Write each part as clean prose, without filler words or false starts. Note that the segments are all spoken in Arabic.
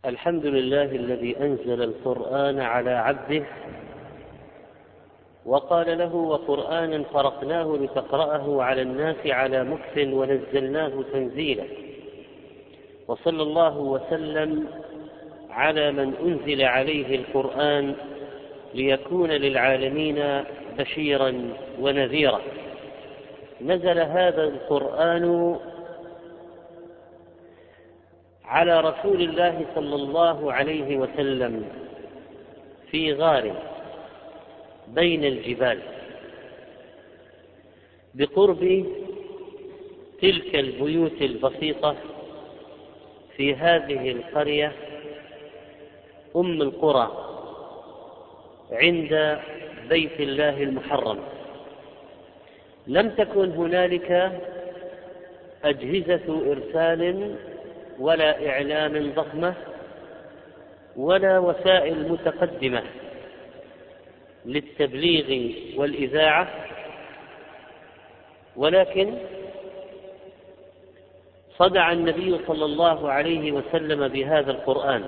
الحمد لله الذي أنزل القرآن على عبده وقال له: وقرآنا فرقناه لتقرأه على الناس على مكث ونزلناه تنزيلا. وصلى الله وسلم على من أنزل عليه القرآن ليكون للعالمين بشيرا ونذيرا. نزل هذا القرآن على رسول الله صلى الله عليه وسلم في غار بين الجبال بقرب تلك البيوت البسيطة في هذه القرية أم القرى عند بيت الله المحرم. لم تكن هنالك أجهزة إرسال ولا إعلام ضخمة ولا وسائل متقدمة للتبليغ والإذاعة، ولكن صدع النبي صلى الله عليه وسلم بهذا القرآن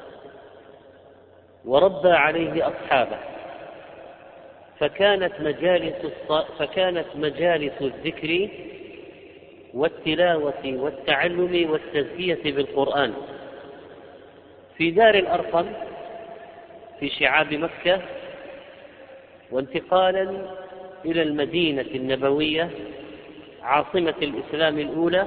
وربى عليه أصحابه، فكانت مجالس الذكر والتلاوة والتعلم والتزكية بالقرآن في دار الأرقم في شعاب مكة، وانتقالا إلى المدينة النبوية عاصمة الإسلام الأولى،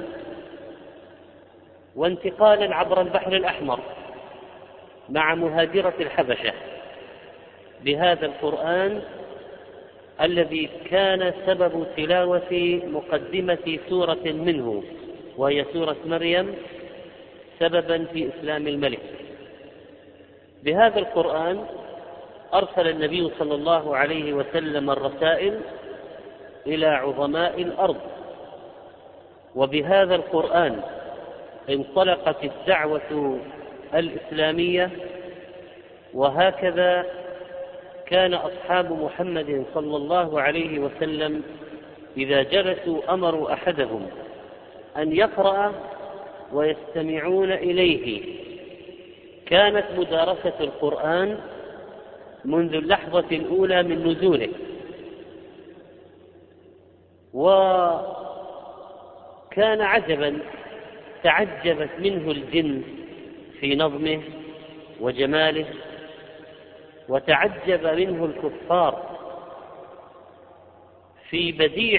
وانتقالا عبر البحر الأحمر مع مهاجرة الحبشة بهذا القرآن الذي كان سبب تلاوة مقدمة سورة منه وهي سورة مريم سببا في إسلام الملك. بهذا القرآن أرسل النبي صلى الله عليه وسلم الرسائل إلى عظماء الأرض، وبهذا القرآن انطلقت الدعوة الإسلامية. وهكذا كان أصحاب محمد صلى الله عليه وسلم إذا جلسوا أمروا أحدهم أن يقرأ ويستمعون إليه. كانت مدارسة القرآن منذ اللحظة الأولى من نزوله، وكان عجبا تعجبت منه الجن في نظمه وجماله، وتعجب منه الكفار في بديع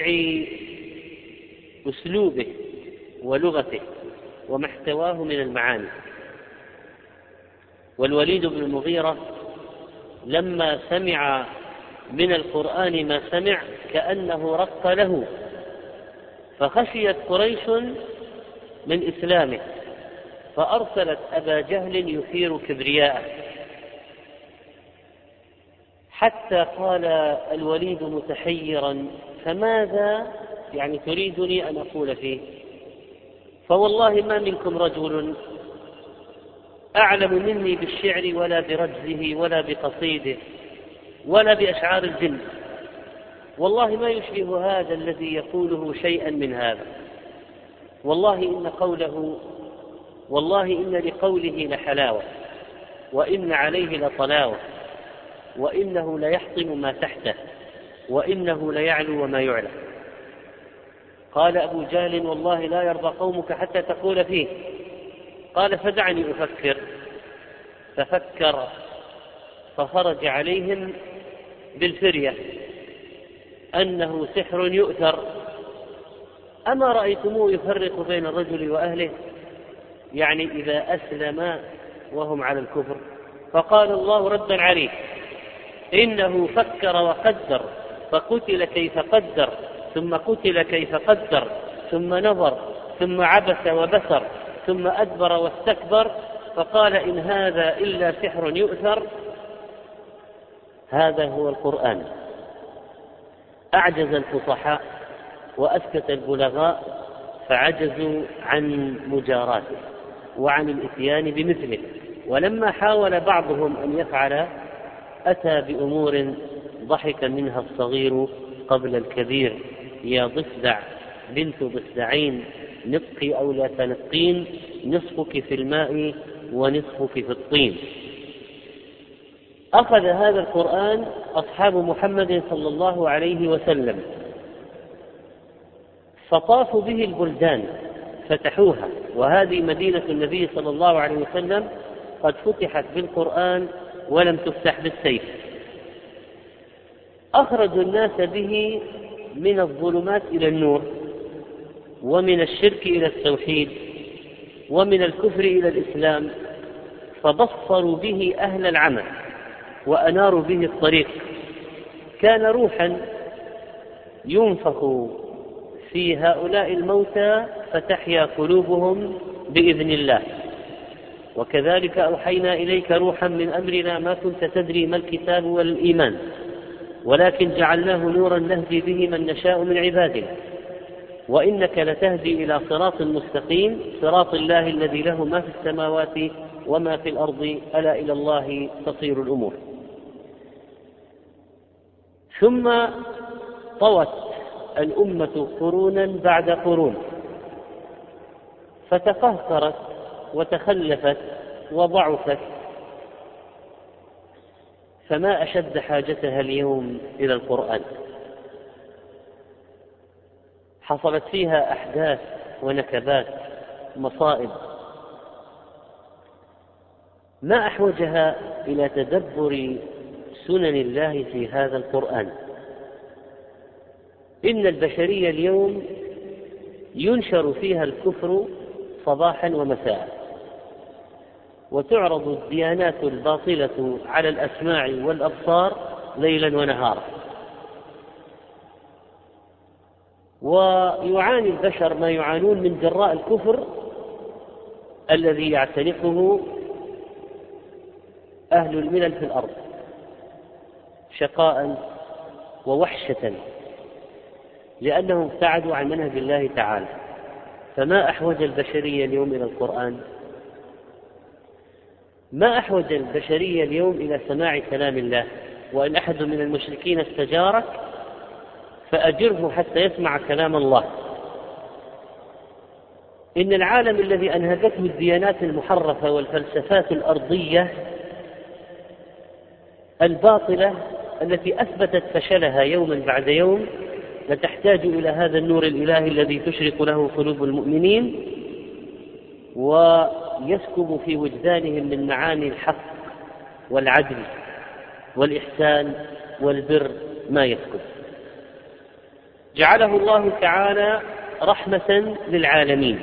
أسلوبه ولغته ومحتواه من المعاني. والوليد بن المغيرة لما سمع من القرآن ما سمع كأنه رق له، فخشيت قريش من إسلامه فأرسلت أبا جهل يثير كبرياءه، حتى قال الوليد متحيرا: فماذا يعني تريدني أن أقول فيه؟ فوالله ما منكم رجل أعلم مني بالشعر ولا برجزه ولا بقصيده ولا بأشعار الجن، والله ما يشبه هذا الذي يقوله شيئا من هذا، والله إن لقوله لحلاوة، وإن عليه لطلاوة، وإنه ليحطم ما تحته، وإنه ليعلو وما يعلى. قال أبو جهل: والله لا يرضى قومك حتى تقول فيه. قال: فدعني أفكر. ففكر فخرج عليهم بالفرية أنه سحر يؤثر. أما رأيتموه يفرق بين الرجل وأهله، يعني إذا أسلم وهم على الكفر. فقال الله ردا عليه: إنه فكر وقدر فقتل كيف قدر، ثم قتل كيف قدر، ثم نظر، ثم عبس وبسر، ثم أدبر واستكبر، فقال: إن هذا إلا سحر يؤثر. هذا هو القرآن. أعجز الفصحاء وأسكت البلغاء فعجزوا عن مجاراته وعن الإتيان بمثله. ولما حاول بعضهم أن يفعل أتى بأمور ضحك منها الصغير قبل الكبير: يا ضفدع بنت ضفدعين نطقي أو لا تنقين، نصفك في الماء ونصفك في الطين. أخذ هذا القرآن أصحاب محمد صلى الله عليه وسلم فطافوا به البلدان فتحوها، وهذه مدينة النبي صلى الله عليه وسلم قد فتحت بالقرآن ولم تفتح بالسيف. أخرجوا الناس به من الظلمات إلى النور، ومن الشرك إلى التوحيد، ومن الكفر إلى الإسلام، فبصروا به أهل العمى وأناروا به الطريق. كان روحا ينفخ في هؤلاء الموتى فتحيا قلوبهم بإذن الله. وكذلك أوحينا إليك روحا من أمرنا ما كنت تدري ما الكتاب ولا الإيمان، ولكن جعلناه نورا نهدي به من نشاء من عبادنا، وإنك لتهدي إلى صراط مستقيم صراط الله الذي له ما في السماوات وما في الأرض ألا إلى الله تصير الأمور. ثم طوت الأمة قرونا بعد قرون، فتقهقرت وتخلفت وضعفت، فما أشد حاجتها اليوم إلى القرآن. حصلت فيها أحداث ونكبات مصائب، ما أحوجها إلى تدبر سنن الله في هذا القرآن. إن البشرية اليوم ينشر فيها الكفر صباحا ومساء، وتعرض الديانات الباطلة على الأسماع والأبصار ليلا ونهارا، ويعاني البشر ما يعانون من جراء الكفر الذي يعتنقه أهل الملل في الأرض شقاء ووحشة، لأنهم ابتعدوا عن منهج الله تعالى. فما أحوج البشرية اليوم إلى القرآن؟ ما أحوج البشرية اليوم إلى سماع كلام الله؟ وإن أحد من المشركين استجارك فأجره حتى يسمع كلام الله. إن العالم الذي أنهكته الديانات المحرفة والفلسفات الأرضية الباطلة التي أثبتت فشلها يوما بعد يوم لتحتاج إلى هذا النور الإلهي الذي تشرق له قلوب المؤمنين ويسكب في وجدانهم من معاني الحق والعدل والإحسان والبر ما يسكب. جعله الله تعالى رحمة للعالمين،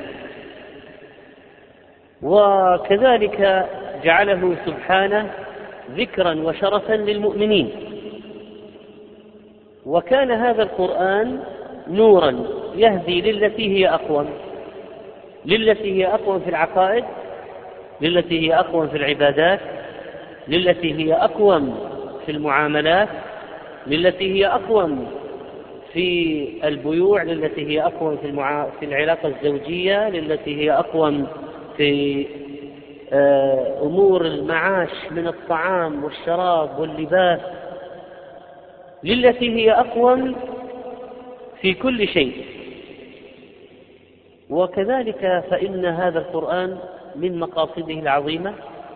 وكذلك جعله سبحانه ذكرا وشرفا للمؤمنين. وكان هذا القرآن نورا يهدي للتي هي أقوم، للتي هي أقوم في العقائد، للتي هي أقوم في العبادات، للتي هي أقوم في المعاملات، للتي هي أقوم في البيوع، للتي هي أقوم في العلاقة الزوجية، للتي هي أقوم في أمور المعاش من الطعام والشراب واللباس، للتي هي أقوم في كل شيء. وكذلك فإن هذا القرآن من مقاصده العظيمة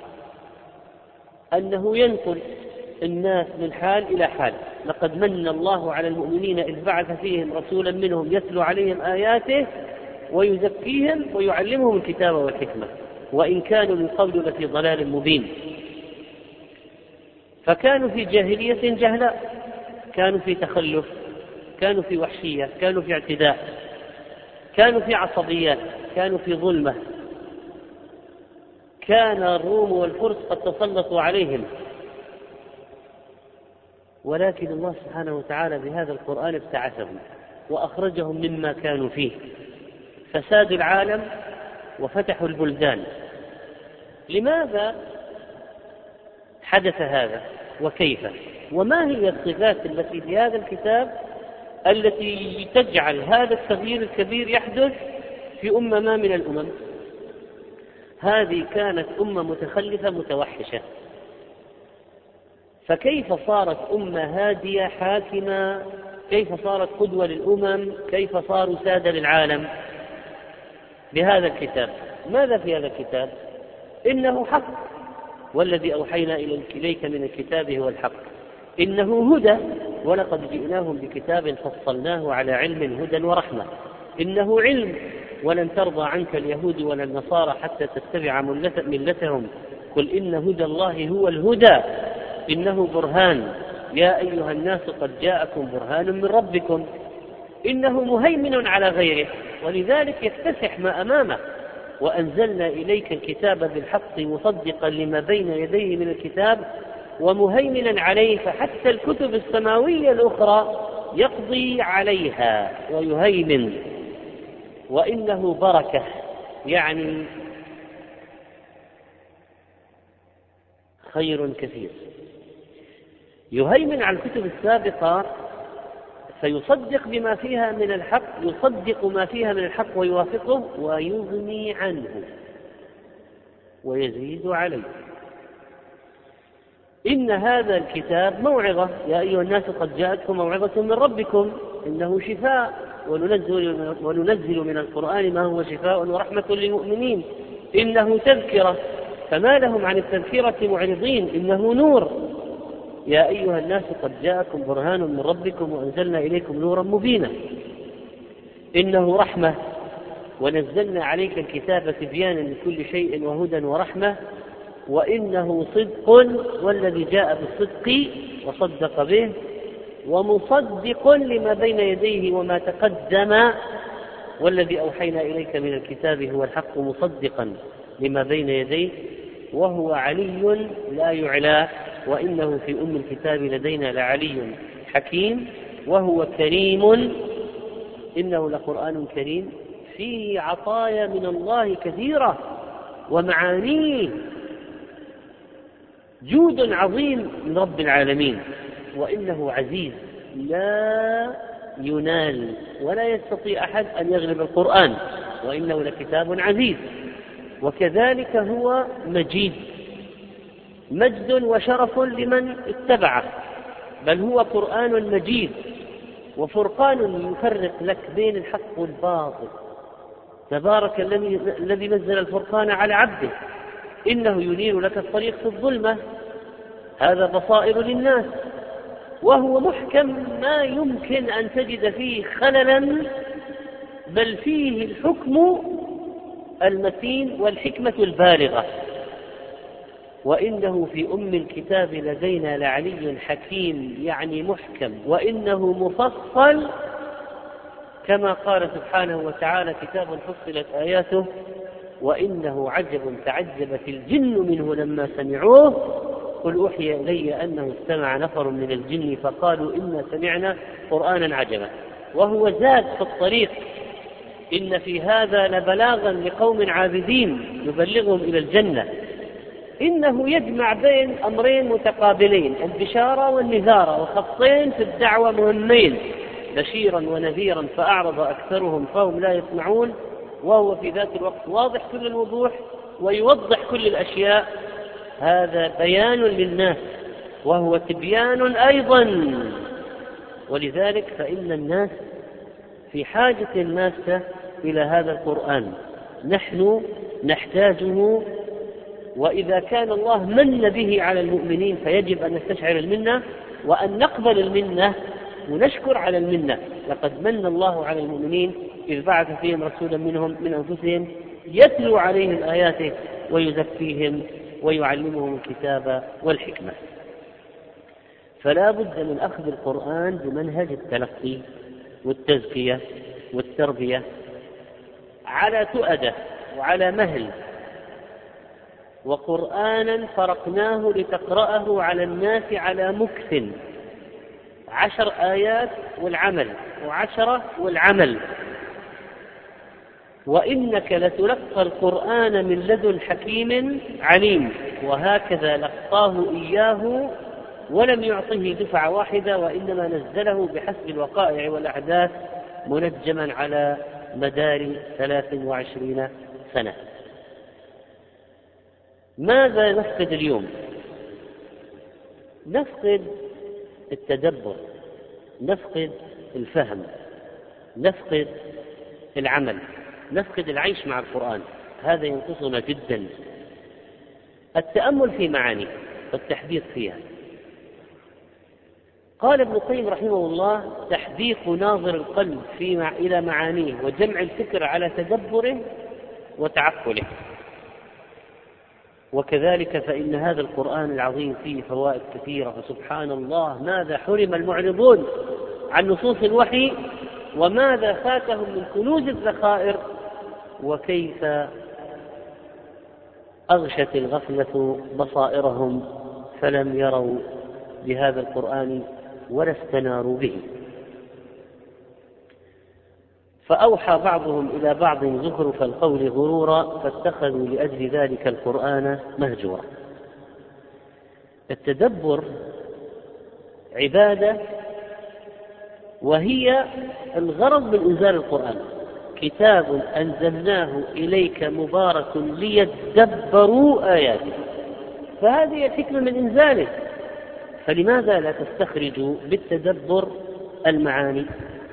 أنه ينقل الناس من حال إلى حال. لقد من الله على المؤمنين إذ بعث فيهم رسولا منهم يتلو عليهم آياته ويزكيهم ويعلمهم الكتاب والحكمة وإن كانوا من قبل لفي ضلال مبين. فكانوا في جاهلية جهلاء، كانوا في تخلف، كانوا في وحشية، كانوا في اعتداء، كانوا في عصبيات، كانوا في ظلمة، كان الروم والفرس قد تسلطوا عليهم، ولكن الله سبحانه وتعالى بهذا القرآن ابتعثهم وأخرجهم مما كانوا فيه، فسادوا العالم وفتحوا البلدان. لماذا حدث هذا وكيف؟ وما هي الصفات التي في هذا الكتاب التي تجعل هذا التغيير الكبير يحدث في أمة ما من الأمم؟ هذه كانت أمة متخلفة متوحشة، فكيف صارت أمة هادية حاكمة؟ كيف صارت قدوة للأمم؟ كيف صاروا سادة للعالم؟ بهذا الكتاب. ماذا في هذا الكتاب؟ إنه حق، والذي أوحينا إليك من الكتاب هو الحق، إنه هدى، ولقد جئناهم بكتاب فصلناه على علم هدى ورحمة، إنه علم، ولن ترضى عنك اليهود ولا النصارى حتى تتبع ملتهم، قل إن هدى الله هو الهدى، إنه برهان، يا أيها الناس قد جاءكم برهان من ربكم، إنه مهيمن على غيره، ولذلك يكتسح ما أمامه، وأنزلنا إليك الكتاب بالحق مصدقا لما بين يديه من الكتاب ومهيمنا عليه، فحتى الكتب السماوية الأخرى يقضي عليها ويهيمن. وإنه بركة، يعني خير كثير، يهيمن على الكتب السابقة فيصدق بما فيها من الحق، يصدق ما فيها من الحق ويوافقه ويغني عنه ويزيد عليه. إن هذا الكتاب موعظة، يا أيها الناس قد جاءتكم موعظة من ربكم، إنه شفاء، وننزل من القرآن ما هو شفاء ورحمة للمؤمنين، إنه تذكرة، فما لهم عن التذكرة معرضين، إنه نور، يا أيها الناس قد جاءكم برهان من ربكم وأنزلنا إليكم نورا مبينا، إنه رحمة، ونزلنا عليك الكتاب تبيانا لكل شيء وهدى ورحمة، وإنه صدق، والذي جاء بالصدق وصدق به، ومصدق لما بين يديه وما تقدم، والذي أوحينا إليك من الكتاب هو الحق مصدقا لما بين يديه، وهو علي لا يعلى، وإنه في أم الكتاب لدينا لعلي حكيم، وهو كريم، إنه لقرآن كريم فيه عطايا من الله كثيرة ومعانيه، جود عظيم من رب العالمين، وإنه عزيز لا ينال ولا يستطيع أحد أن يغلب القرآن، وإنه لكتاب عزيز، وكذلك هو مجيد، مجد وشرف لمن اتبعه، بل هو قرآن مجيد وفرقان يفرق لك بين الحق والباطل، تبارك الذي نزل الفرقان على عبده، إنه ينير لك الطريق في الظلمة، هذا بصائر للناس، وهو محكم ما يمكن أن تجد فيه خللا، بل فيه الحكم المتين والحكمة البالغة، وإنه في أم الكتاب لدينا لعلي حكيم، يعني محكم، وإنه مفصل كما قال سبحانه وتعالى كتاب فصلت آياته، وإنه عجب تعجبت الجن منه لما سمعوه، قل أوحي إلي أنه استمع نفر من الجن فقالوا إنا سمعنا قرآنا عجبا، وهو زاد في الطريق، إن في هذا لبلاغا لقوم عابدين يبلغهم إلى الجنة، إنه يجمع بين أمرين متقابلين، البشارة والنذارة، وخطين في الدعوة مهمين، بشيرا ونذيرا فأعرض أكثرهم فهم لا يسمعون، وهو في ذات الوقت واضح كل الوضوح ويوضح كل الأشياء، هذا بيان للناس وهو تبيان أيضا، ولذلك فإن الناس في حاجة ماسة إلى هذا القرآن، نحن نحتاجه، وإذا كان الله من به على المؤمنين فيجب أن نستشعر المنة وأن نقبل المنة ونشكر على المنة. لقد من الله على المؤمنين إذ بعث فيهم رسولا منهم من أنفسهم يتلو عليهم آياته ويزكيهم ويعلمهم الكتاب والحكمة. فلا بد من أخذ القرآن بمنهج التلقي والتزكية والتربية على تؤدة وعلى مهل، وقرآنا فرقناه لتقرأه على الناس على مكث، 10 آيات والعمل، و10 والعمل، وإنك لتلقى القرآن من لدن حكيم عليم، وهكذا لقاه إياه ولم يعطه دفعة واحدة، وإنما نزله بحسب الوقائع والأحداث منجما على مدار 23 سنة. ماذا نفقد اليوم؟ نفقد التدبر، نفقد الفهم، نفقد العمل، نفقد العيش مع القرآن، هذا ينقصنا جدا. التأمل في معانيه والتحديق فيها. قال ابن القيم رحمه الله: تحديق ناظر القلب إلى معانيه وجمع الفكر على تدبره وتعقله. وكذلك فإن هذا القرآن العظيم فيه فوائد كثيرة، فسبحان الله ماذا حرم المعرضون عن نصوص الوحي وماذا فاتهم من كنوز الذخائر، وكيف أغشت الغفلة بصائرهم فلم يروا بهذا القرآن ولا استناروا به. فأوحى بعضهم إلى بعض زخرف القول غرورا فاتخذوا لأجل ذلك القرآن مهجورا. التدبر عبادة، وهي الغرض من إنزال القرآن: كتاب أنزلناه إليك مبارك ليدبروا آياته. فهذه الحكمة من إنزاله، فلماذا لا تستخرجوا بالتدبر المعاني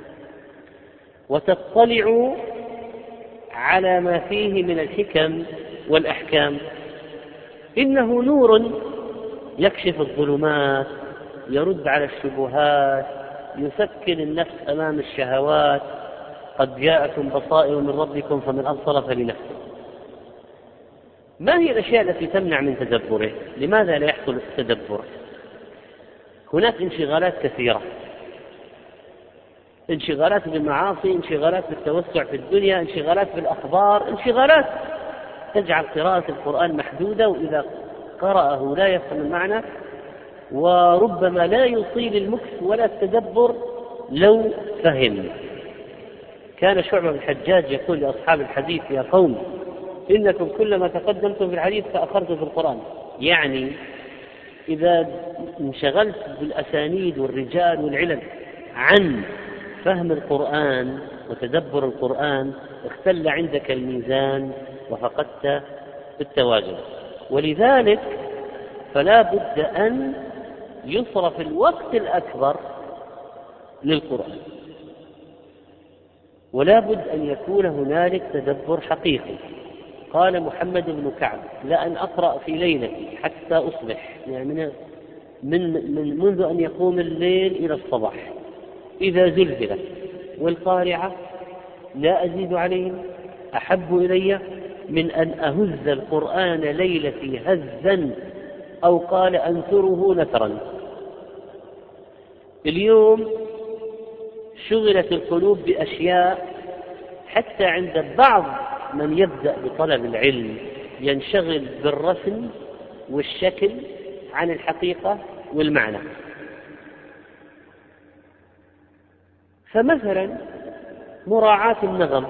وتطلعوا على ما فيه من الحكم والأحكام؟ إنه نور يكشف الظلمات، يرد على الشبهات، يسكن النفس أمام الشهوات. قد جاءكم بصائر من ربكم فمن أبصر فلنفسه. ما هي الأشياء التي تمنع من تدبره؟ لماذا لا يحصل التدبر؟ هناك انشغالات كثيرة، انشغالات بالمعاصي، انشغالات بالتوسع في الدنيا، انشغالات بالأخبار، انشغالات تجعل قراءة القرآن محدودة، وإذا قرأه لا يفهم المعنى، وربما لا يطيل المكث ولا التدبر لو فهم. كان شعبة بن الحجاج يقول لأصحاب الحديث: يا قوم إنكم كلما تقدمتم في الحديث فأخرتم في القرآن. يعني إذا انشغلت بالأسانيد والرجال والعلل عن فهم القرآن وتدبر القرآن اختل عندك الميزان وفقدت التوازن. ولذلك فلا بد أن يصرف الوقت الأكبر للقرآن، ولا بد أن يكون هنالك تدبر حقيقي. قال محمد بن كعب: لأن أقرأ في ليلتي حتى أصبح، يعني منذ أن يقوم الليل إلى الصباح، إذا زلزلت والقارعة لا أزيد عليهم، أحب إلي من أن أهز القرآن ليلتي هزا، أو قال أنثره نثرا. اليوم شغلت القلوب بأشياء، حتى عند بعض من يبدأ بطلب العلم ينشغل بالرسم والشكل عن الحقيقة والمعنى. فمثلا مراعاة النغم،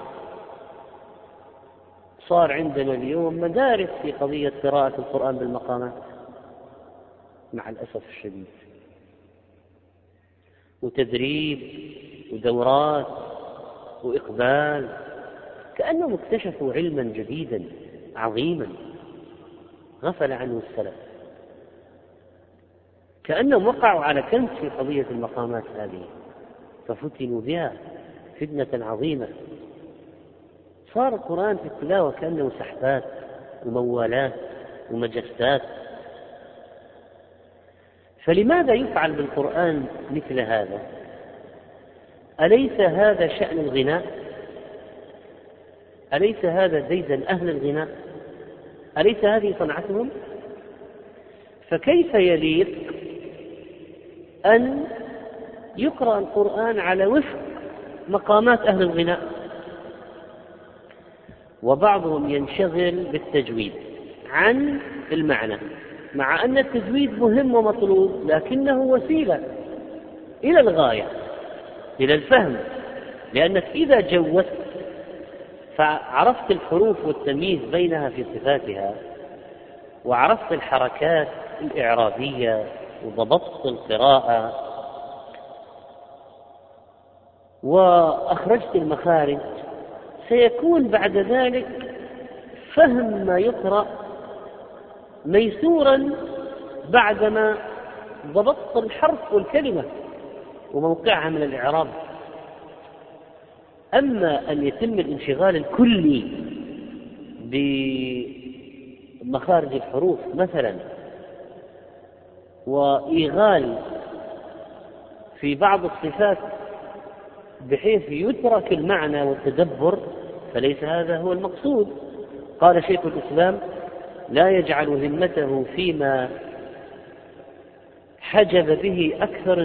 صار عندنا اليوم مدارس في قضية قراءة القرآن بالمقامات مع الأسف الشديد، وتدريب ودورات وإقبال، كأنهم اكتشفوا علما جديدا عظيما غفل عنه السلف، كأنهم وقعوا على كنز في قضية المقامات هذه ففتنوا بها فتنة عظيمة. صار القرآن في التلاوة كأنه سحبات وموالات ومجسات. فلماذا يفعل بالقرآن مثل هذا؟ أليس هذا شأن الغناء؟ أليس هذا ديدن أهل الغناء؟ أليس هذه صنعتهم؟ فكيف يليق أن يقرأ القرآن على وفق مقامات أهل الغناء؟ وبعضهم ينشغل بالتجويد عن المعنى، مع أن التجويد مهم ومطلوب، لكنه وسيلة إلى الغاية، إلى الفهم. لأنك إذا جودت فعرفت الحروف والتمييز بينها في صفاتها، وعرفت الحركات الإعرابية وضبطت القراءة وأخرجت المخارج، سيكون بعد ذلك فهم ما يقرأ ميسورا بعدما ضبطت الحرف والكلمة وموقعها من الإعراب. أما أن يتم الانشغال الكلي مخارج الحروف مثلا، وإيغال في بعض الصفات بحيث يترك المعنى والتدبر، فليس هذا هو المقصود. قال شيخ الإسلام: لا يجعل همته فيما حجب به أكثر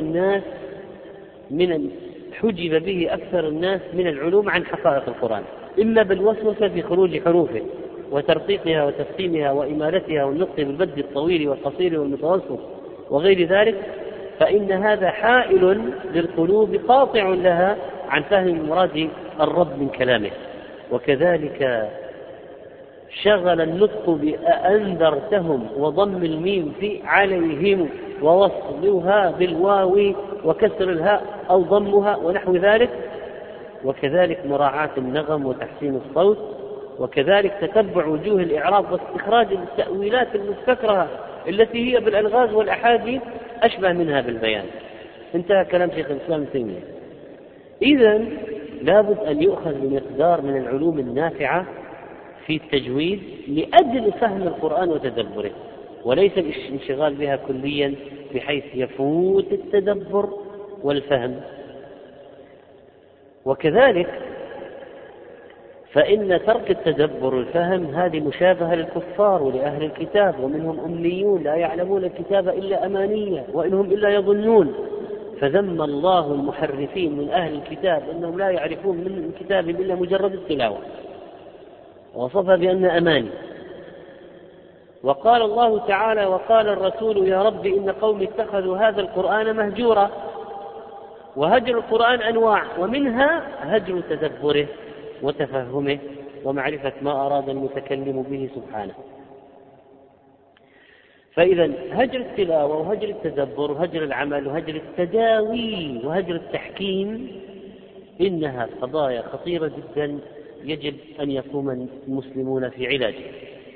الناس من العلوم عن حقائق القرآن، إما بالوسوسة في خروج حروفه وترقيقها وتفخيمها وإمالتها والنطق بالبد الطويل والقصير والمتوسط وغير ذلك، فإن هذا حائل للقلوب قاطع لها عن فهم مراد الرب من كلامه. وكذلك شغل النطق بأنذرتهم وضم الميم في عليهم ووصلها بالواو وكسر الهاء أو ضمها ونحو ذلك، وكذلك مراعاة النغم وتحسين الصوت، وكذلك تتبع وجوه الإعراب واستخراج التأويلات المستكرهة التي هي بالألغاز والأحاديث أشبه منها بالبيان. انتهى كلام شيخ الإسلام ابن تيمية. إذن لابد أن يؤخذ بمقدار من العلوم النافعة في التجويد لأجل فهم القرآن وتدبره، وليس الانشغال بها كليا بحيث يفوت التدبر والفهم. وكذلك فإن ترك التدبر والفهم هذه مشابهة للكفار ولأهل الكتاب، ومنهم أميون لا يعلمون الكتاب إلا أمانية وإنهم إلا يظنون، فذم الله المحرفين من أهل الكتاب أنهم لا يعرفون من الكتاب إلا مجرد التلاوة، ووصفها بأن أماني. وقال الله تعالى: وقال الرسول يا رب إن قوم اتخذوا هذا القرآن مهجورا. وهجر القرآن أنواع، ومنها هجر تدبره وتفهمه ومعرفة ما أراد المتكلم به سبحانه. فإذا هجر التلاوة وهجر التدبر وهجر العمل وهجر التداوي وهجر التحكيم إنها قضايا خطيرة جدا يجب أن يقوم المسلمون في علاجها.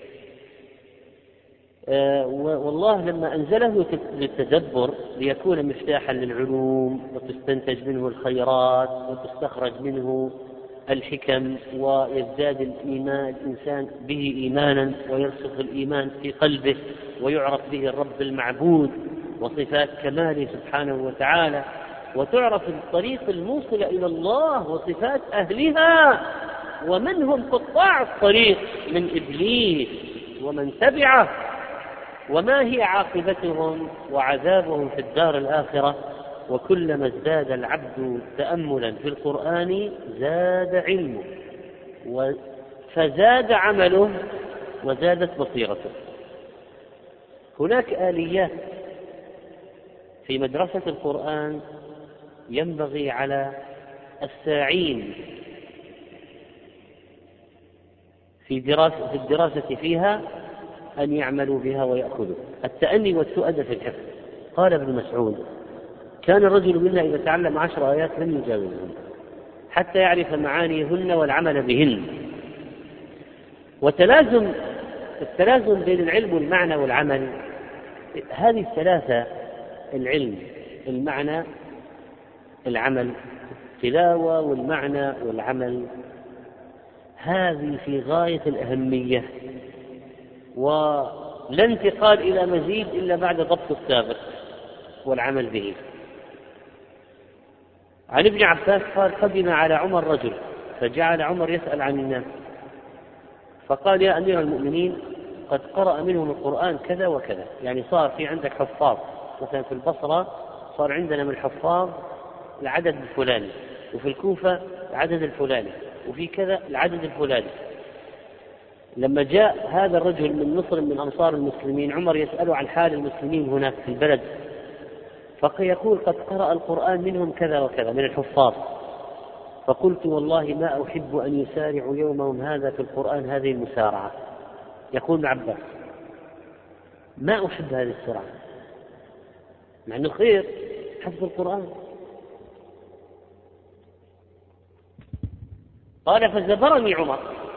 والله لما أنزله للتدبر ليكون مفتاحا للعلوم وتستنتج منه الخيرات وتستخرج منه الحكم، ويزداد الإنسان به إيمانا ويرسخ الإيمان في قلبه ويعرف به الرب المعبود وصفات كماله سبحانه وتعالى، وتعرف الطريق الموصل إلى الله وصفات أهلها ومن هم قطاع الطريق من إبليس ومن تبعه وما هي عاقبتهم وعذابهم في الدار الآخرة. وكلما ازداد العبد تأملا في القرآن زاد علمه فزاد عمله وزادت بصيرته. هناك آليات في مدرسة القرآن ينبغي على الساعين في الدراسة فيها أن يعملوا بها ويأخذوا. التأني والسؤدد في الحفظ. قال ابن مسعود: كان الرجل منا إذا تعلم 10 آيات لم يجاوزهن حتى يعرف معانيهن والعمل بهن. التلازم بين العلم والمعنى والعمل، هذه الثلاثة: العلم، المعنى، العمل، التلاوة والمعنى والعمل، هذه في غاية الأهمية، ولا انتقال إلى مزيد إلا بعد ضبط السابق والعمل به. عن ابن عباس قال: قدم على عمر رجل فجعل عمر يسأل عن الناس فقال: يا أمير المؤمنين قد قرأ منهم القرآن كذا وكذا. يعني صار في عندك حفاظ، مثلا في البصرة صار عندنا من الحفاظ العدد الفلاني، وفي الكوفة العدد الفلاني، وفي كذا العدد الفلاني. لما جاء هذا الرجل من مصر من أنصار المسلمين، عمر يسأله عن حال المسلمين هناك في البلد، فيقول: قد قرأ القرآن منهم كذا وكذا من الحفاظ. فقلت: والله ما أحب أن يسارع يومهم هذا في القرآن هذه المسارعة. يقول ابن عباس: ما أحب هذه السرعة، مع أنه خير حفظ القرآن. قال: فزبرني عمر،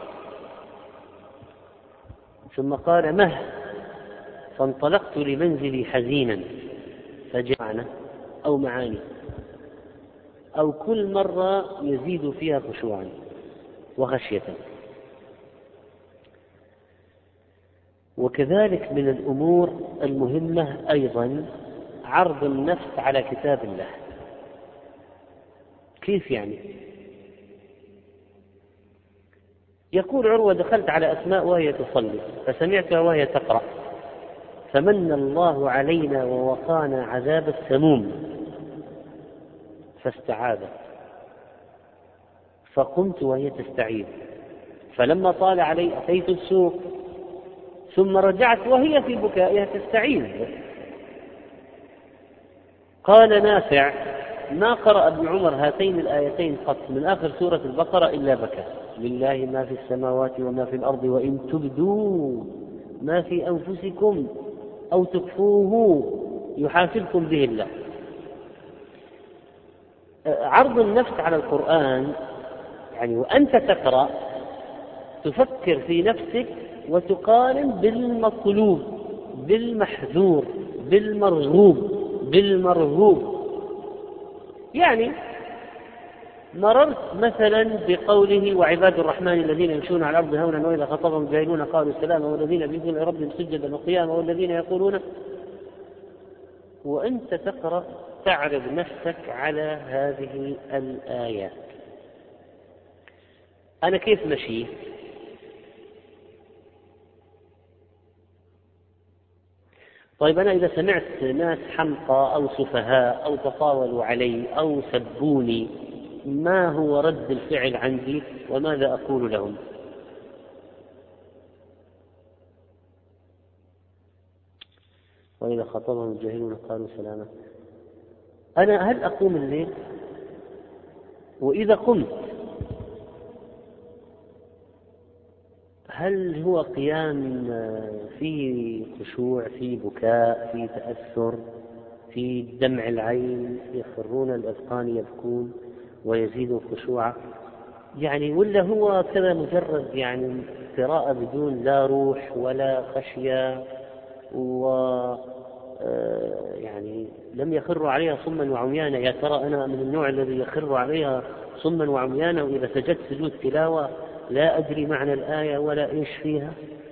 ثم قال: مه، فانطلقت لمنزلي حزينا، فجاء أو معاني أو كل مرة يزيد فيها خشوعا وخشية. وكذلك من الأمور المهمة أيضا عرض النفس على كتاب الله. كيف يعني؟ يقول عروة: دخلت على أسماء وهي تصلي فسمعتها وهي تقرأ فمن الله علينا ووقانا عذاب السموم فاستعاذت، فقمت وهي تستعيذ، فلما طال علي أتيت السوق ثم رجعت وهي في بكائها تستعيذ. قال نافع: ما قرأ ابن عمر هاتين الآيتين قط من آخر سورة البقرة إلا بكى. لله ما في السماوات وما في الأرض وإن تبدوا ما في أنفسكم أو تخفوه يحاسبكم به الله. عرض النفس على القرآن يعني وأنت تقرأ تفكر في نفسك وتقارن بالمطلوب بالمحذور بالمرغوب. يعني مررت مثلا بقوله: وعباد الرحمن الذين يمشون على الأرض هونا وإذا خطبهم الجاهلون قالوا سلاما والذين يبيتون لربهم سجدا وقياما والذين يقولون، وأنت تقرأ تعرض نفسك على هذه الآيات. أنا كيف مشي؟ طيب أنا إذا سمعت ناس حمقى أو سفهاء أو تطاولوا علي أو سبوني، ما هو رد الفعل عندي وماذا أقول لهم؟ وإذا خطبهم الجاهلون قالوا سلاما. أنا هل أقوم الليل؟ وإذا قمت هل هو قيام فيه خشوع، فيه بكاء، فيه تأثر، فيه دمع العين، يخرون الأذقان يبكون ويزيد خشوعا يعني، ولا هو كذا مجرد يعني قراءة بدون لا روح ولا خشية يعني لم يخر عليها صما وعميانا؟ يا ترى أنا من النوع الذي يخر عليها صما وعميانا وإذا سجدت سجود تلاوة لا أدري معنى الآية ولا إيش فيها؟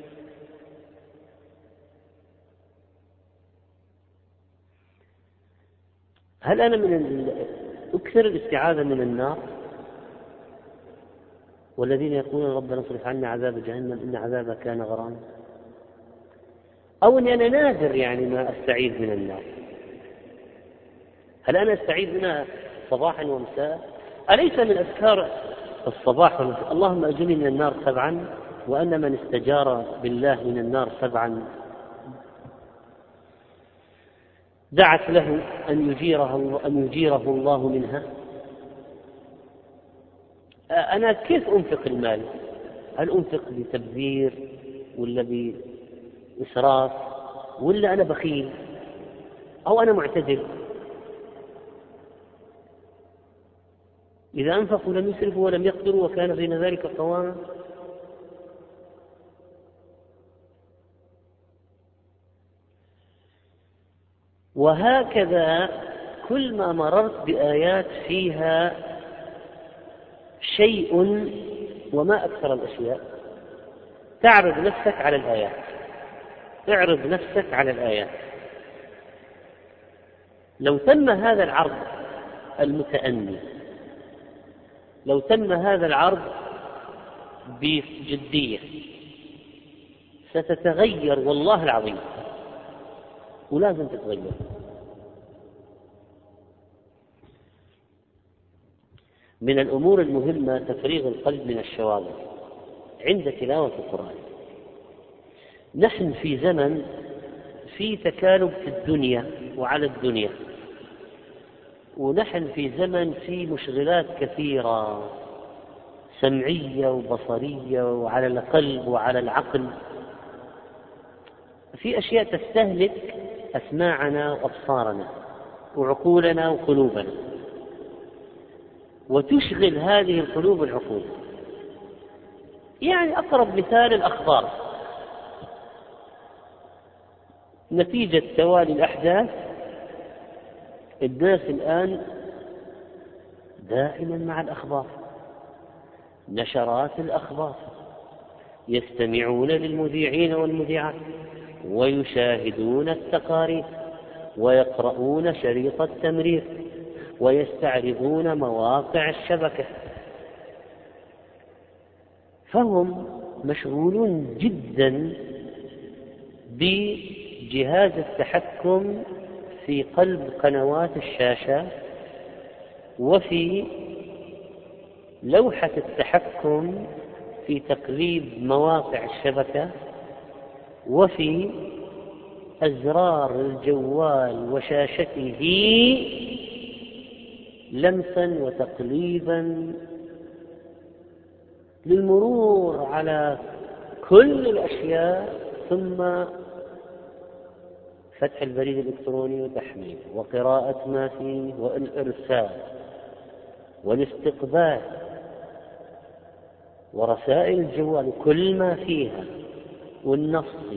هل أنا أكثر الاستعاذة من النار؟ والذين يقولون ربنا اصرف عنا عذاب جهنم إن عذابها كان غراما؟ أو أني أنا نادر يعني ما أستعيذ من النار؟ هل أنا أستعيذ منها صباحا ومساء؟ أليس من أذكار الصباح والمساء اللهم أجرني من النار 7، وأن من استجار بالله من النار 7 دعت له أن يجيره الله منها؟ أنا كيف أنفق المال؟ هل أنفق بتبذير ولا بإسراف ولا أنا بخيل أو أنا معتدل؟ إذا أنفقوا لم يسرفوا ولم يقتروا وكان بين ذلك قواما. وهكذا كل ما مررت بآيات فيها شيء وما أكثر الأشياء تعرض نفسك على الآيات، اعرض نفسك على الآيات. لو تم هذا العرض المتأني، لو تم هذا العرض بجدية ستتغير والله العظيم، ولازم تتغير. من الأمور المهمة تفريغ القلب من الشواغل عند تلاوة القرآن. نحن في زمن في تكالب في الدنيا وعلى الدنيا، ونحن في زمن في مشغلات كثيرة سمعية وبصرية وعلى القلب وعلى العقل، في أشياء تستهلك أسماعنا وأبصارنا وعقولنا وقلوبنا، وتشغل هذه القلوب العقول. يعني أقرب مثال الأخبار، نتيجة توالي الأحداث الناس الآن دائما مع الأخبار، نشرات الأخبار، يستمعون للمذيعين والمذيعات ويشاهدون التقارير ويقرؤون شريط التمرير ويستعرضون مواقع الشبكة، فهم مشغولون جدا بجهاز التحكم في قلب قنوات الشاشة وفي لوحة التحكم في تقليب مواقع الشبكة وفي أزرار الجوال وشاشته لمسا وتقليبا للمرور على كل الأشياء، ثم فتح البريد الإلكتروني وتحميله وقراءة ما فيه والإرسال والاستقبال ورسائل الجوال كل ما فيها والنصي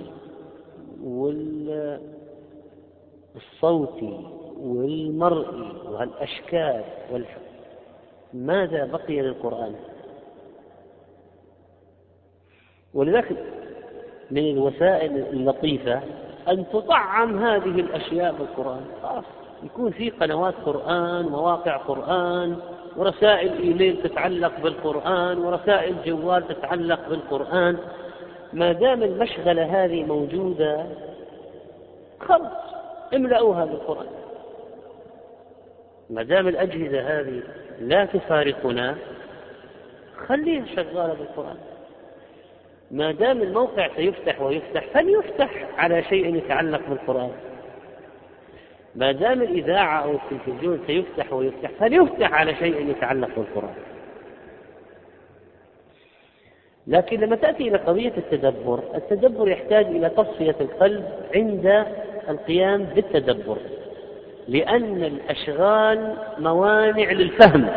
والصوتي والمرئي والأشكال ماذا بقي للقرآن؟ ولذلك من الوسائل اللطيفة أن تطعم هذه الأشياء بالقرآن، يكون في قنوات قرآن، مواقع قرآن، ورسائل إيميل تتعلق بالقرآن، ورسائل جوال تتعلق بالقرآن. ما دام المشغلة هذه موجودة خلص املأوها بالقرآن. ما دام الأجهزة هذه لا تفارقنا خليها شغالة بالقرآن. ما دام الموقع سيفتح ويفتح فليفتح على شيء يتعلق بالقرآن. ما دام الإذاعة أو التلفزيون سيفتح ويفتح فليفتح على شيء يتعلق بالقرآن. لكن لما تأتي إلى قضية التدبر يحتاج إلى تصفية القلب عند القيام بالتدبر، لأن الأشغال موانع للفهم،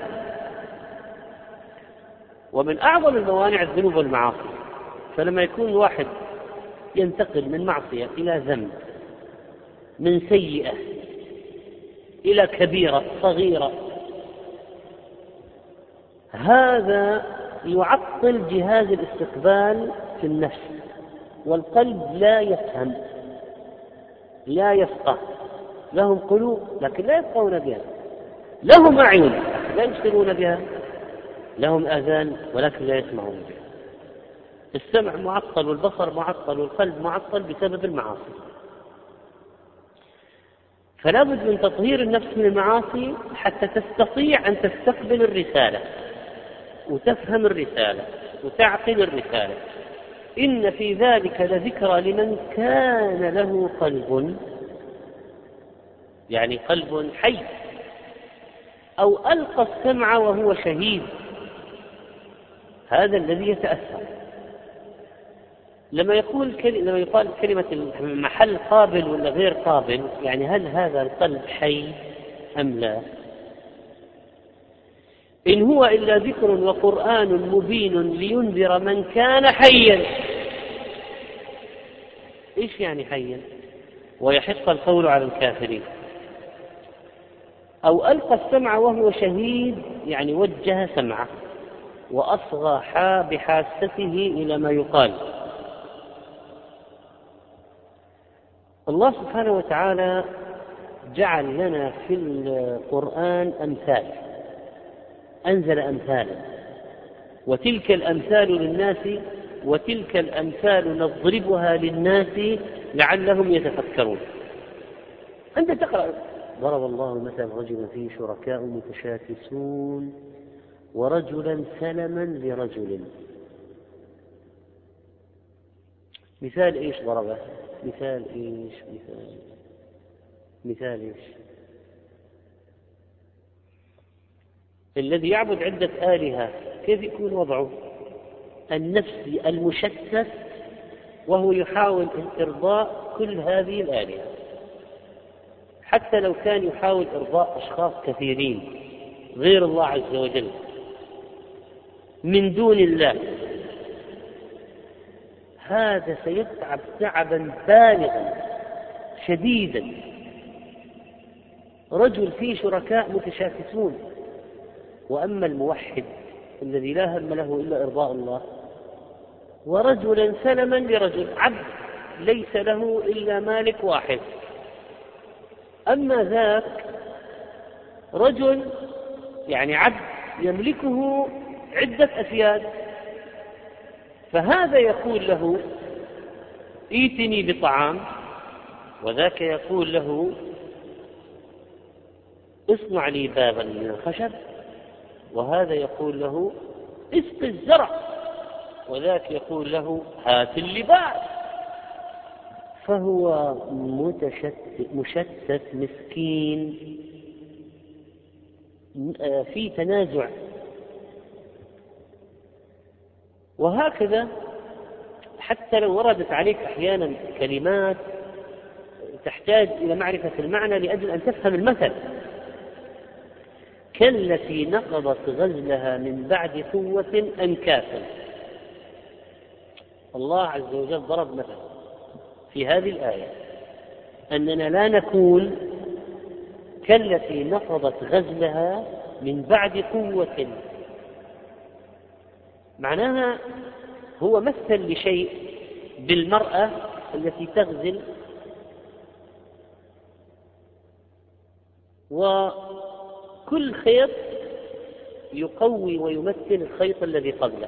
ومن أعظم الموانع الذنوب والمعاصي. فلما يكون واحد ينتقل من معصية إلى ذنب، من سيئة إلى كبيرة صغيرة، هذا يعطل جهاز الاستقبال في النفس، والقلب لا يفهم لا يفقه. لهم قلوب لكن لا يفقهون بها، لهم أعين لكن لا يبصرون بها، لهم آذان ولكن لا يسمعون بها. السمع معطل والبصر معطل والقلب معطل بسبب المعاصي. فلا بد من تطهير النفس من المعاصي حتى تستطيع أن تستقبل الرسالة وتفهم الرسالة وتعقل الرسالة. إن في ذلك لذكرى لمن كان له قلب، يعني قلب حي، أو ألقى السمع وهو شهيد، هذا الذي يتأثر. لما يقال كلمة محل قابل ولا غير قابل، يعني هل هذا القلب حي أم لا؟ إن هو إلا ذكر وقرآن مبين لينذر من كان حيا. إيش يعني حيا؟ ويحق القول على الكافرين. أو ألقى السمع وهو شهيد، يعني وجه سمعه وأصغى بحاسته إلى ما يقال. الله سبحانه وتعالى جعل لنا في القرآن أمثال، أنزل أمثالا، وتلك الأمثال للناس وتلك الأمثال نضربها للناس لعلهم يتفكرون. أنت تقرأ ضرب الله مثلا رجلا فيه شركاء متشاكسون ورجلا سلما لرجل. مثال إيش ضربه؟ مثال إيش؟ مثال إيش؟ الذي يعبد عدة آلهة كيف يكون وضعه؟ النفسي المشتت، وهو يحاول إرضاء كل هذه الآلهة، حتى لو كان يحاول إرضاء أشخاص كثيرين غير الله عز وجل من دون الله، هذا سيتعب تعبا بالغا شديدا. رجل فيه شركاء متشاكسون، وأما الموحد الذي لا هم له إلا إرضاء الله ورجلا سلما لرجل، عبد ليس له إلا مالك واحد. أما ذاك رجل يعني عبد يملكه عدة أسياد، فهذا يقول له ائتني بطعام، وذاك يقول له اصنع لي بابا من الخشب، وهذا يقول له اسق الزرع، وذاك يقول له هات اللباس. فهو مشتت مسكين في تنازع. وهكذا حتى لو وردت عليك أحيانا كلمات تحتاج إلى معرفة المعنى لأجل أن تفهم المثل، كالتي نقضت غزلها من بعد قوة أنكاثا. الله عز وجل ضرب مثل في هذه الآية أننا لا نكون كالتي نقضت غزلها من بعد قوة. معناها هو مثل لشيء بالمرأة التي تغزل، وكل خيط يقوي ويمثل الخيط الذي قبله.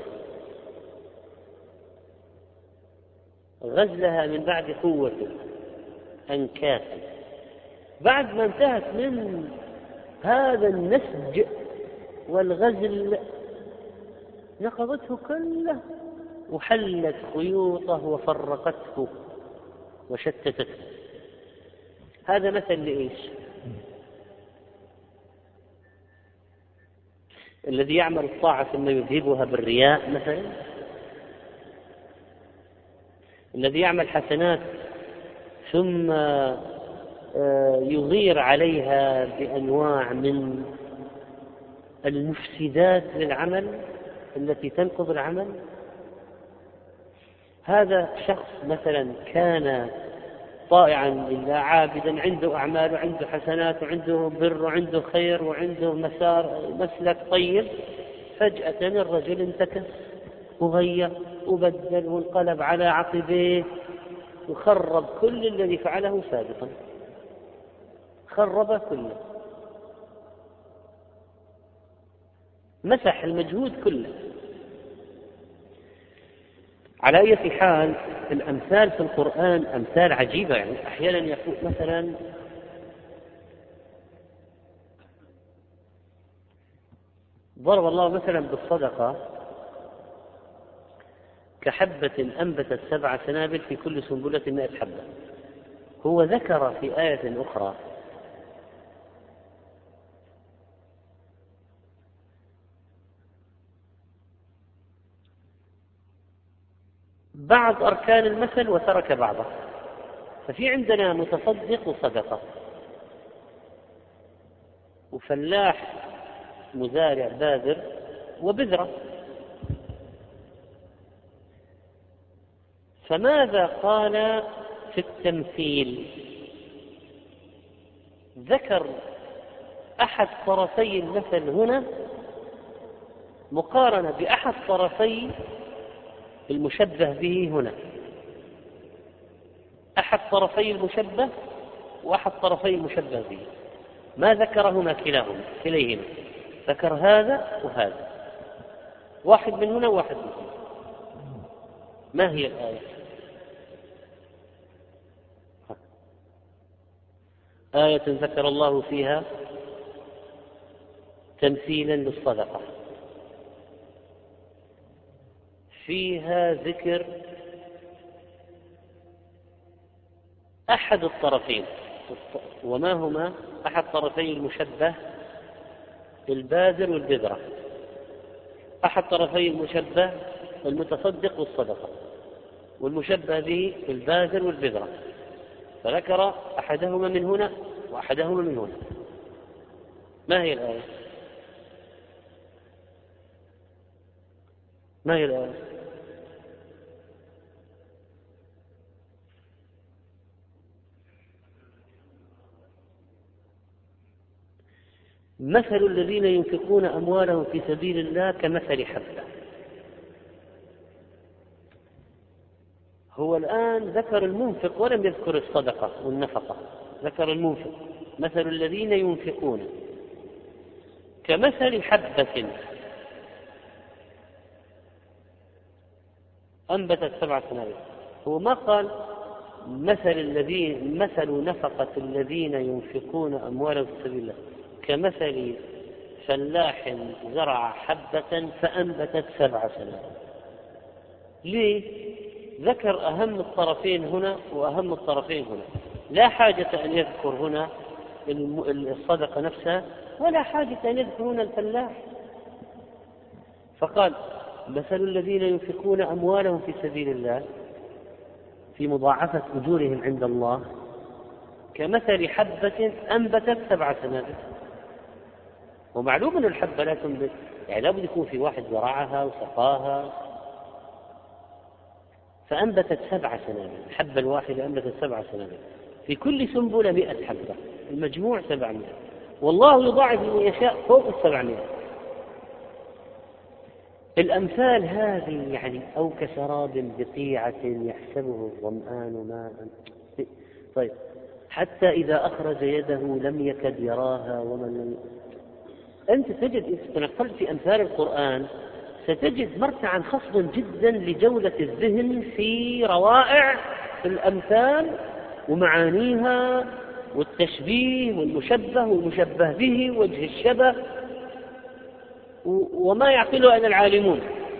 غزلها من بعد قوة أنكاثا، بعد ما انتهت من هذا النسج والغزل نقضته كله وحلت خيوطه وفرقته وشتتته. هذا مثل لإيش؟ الذي يعمل الطاعة ثم يذهبها بالرياء مثلا، الذي يعمل حسنات ثم يغير عليها بأنواع من المفسدات للعمل التي تنقض العمل. هذا شخص مثلا كان طائعا لله عابدا، عنده أعمال وعنده حسنات وعنده بر وعنده خير وعنده مسلك طيب، فجأة الرجل انتكس وغير وبدل وانقلب على عقبيه وخرب كل الذي فعله سابقا، خرب كله، مسح المجهود كله. على أي حال الأمثال في القرآن أمثال عجيبة. يعني أحيانا يقول مثلا ضرب الله مثلا بالصدقة كحبة أنبتت 7 سنابل في كل سنبلة 100 حبة. هو ذكر في آية أخرى بعض أركان المثل وترك بعضه. ففي عندنا متصدق وصدقة، وفلاح مزارع بادر وبذرة. فماذا قال في التمثيل؟ ذكر أحد طرفي المثل هنا مقارنة بأحد طرفي المشبه به هنا، أحد طرفي المشبه وأحد طرفي المشبه به، ما ذكرهما كليهما، ذكر هذا وهذا، واحد من هنا وواحد من هنا. ما هي الآية؟ آية ذكر الله فيها تمثيلا للصدقة، فيها ذكر أحد الطرفين، وما هما أحد طرفي المشبه؟ الباذر والبذرة. أحد طرفي المشبه المتصدق والصدقة، والمشبه به الباذر والبذرة. فذكر أحدهما من هنا وأحدهما من هنا. ما هي الآية؟ ما هي الآية؟ مثل الذين ينفقون أموالهم في سبيل الله كمثل حبة والآن ذكر المنفق ولم يذكر الصدقة والنفقة، ذكر المنفق. مثل الذين ينفقون كمثل حبة أنبتت 7 سنابل. هو ما قال مثل نفقة الذين ينفقون أموالهم في سبيل الله كمثل فلاح زرع حبة فأنبتت 7 سنابل. ليه؟ ذكر أهم الطرفين هنا وأهم الطرفين هنا، لا حاجة أن يذكر هنا الصدقة نفسها ولا حاجة أن يذكر هنا الفلاح. فقال مثل الذين ينفقون أموالهم في سبيل الله في مضاعفة أجورهم عند الله كمثل حبة أنبتت 7 سنابل. ومعلوم أن الحبة لا تنبت، يعني لابد يكون في واحد زرعها وسقاها، فأنبتت 7 سنابل. الحبة الواحدة أنبتت 7 سنابل، في كل سنبلة 100 حبة، المجموع 700، والله يضاعف من يشاء فوق 700. الأمثال هذه يعني أو كسراب بقيعة يحسبه الظمآن ماء. طيب حتى إذا أخرج يده لم يكد يراها ومن أنت تجد إذا تنقلت في أمثال القرآن ستجد مرتعا خصبا جدا لجولة الذهن في روائع الأمثال ومعانيها والتشبيه والمشبه والمشبه به وجه الشبه وما يعقله إلا العالمون.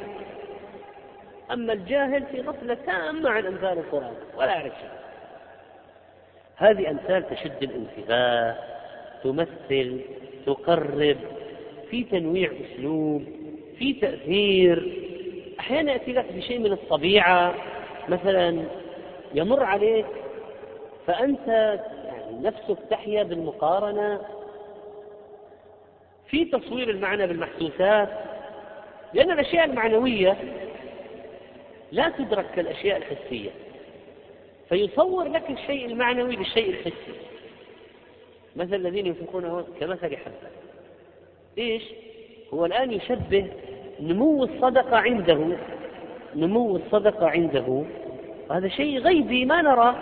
أما الجاهل في غفلة تامة عن أمثال القرآن ولا يعرف شيء. هذه أمثال تشد الانتباه، تمثل، تقرب، في تنويع أسلوب، في تأثير. أحيانا يأتي لك بشيء من الطبيعة مثلا يمر عليك فأنت يعني نفسك تحيا بالمقارنة، في تصوير المعنى بالمحسوسات، لأن الأشياء المعنوية لا تدرك كالأشياء الحسية، فيصور لك الشيء المعنوي بالشيء الحسي. مثل الذين ينفقون كمثل حبة، إيش؟ هو الآن يشبه نمو الصدقة عنده، هذا شيء غيبي ما نرى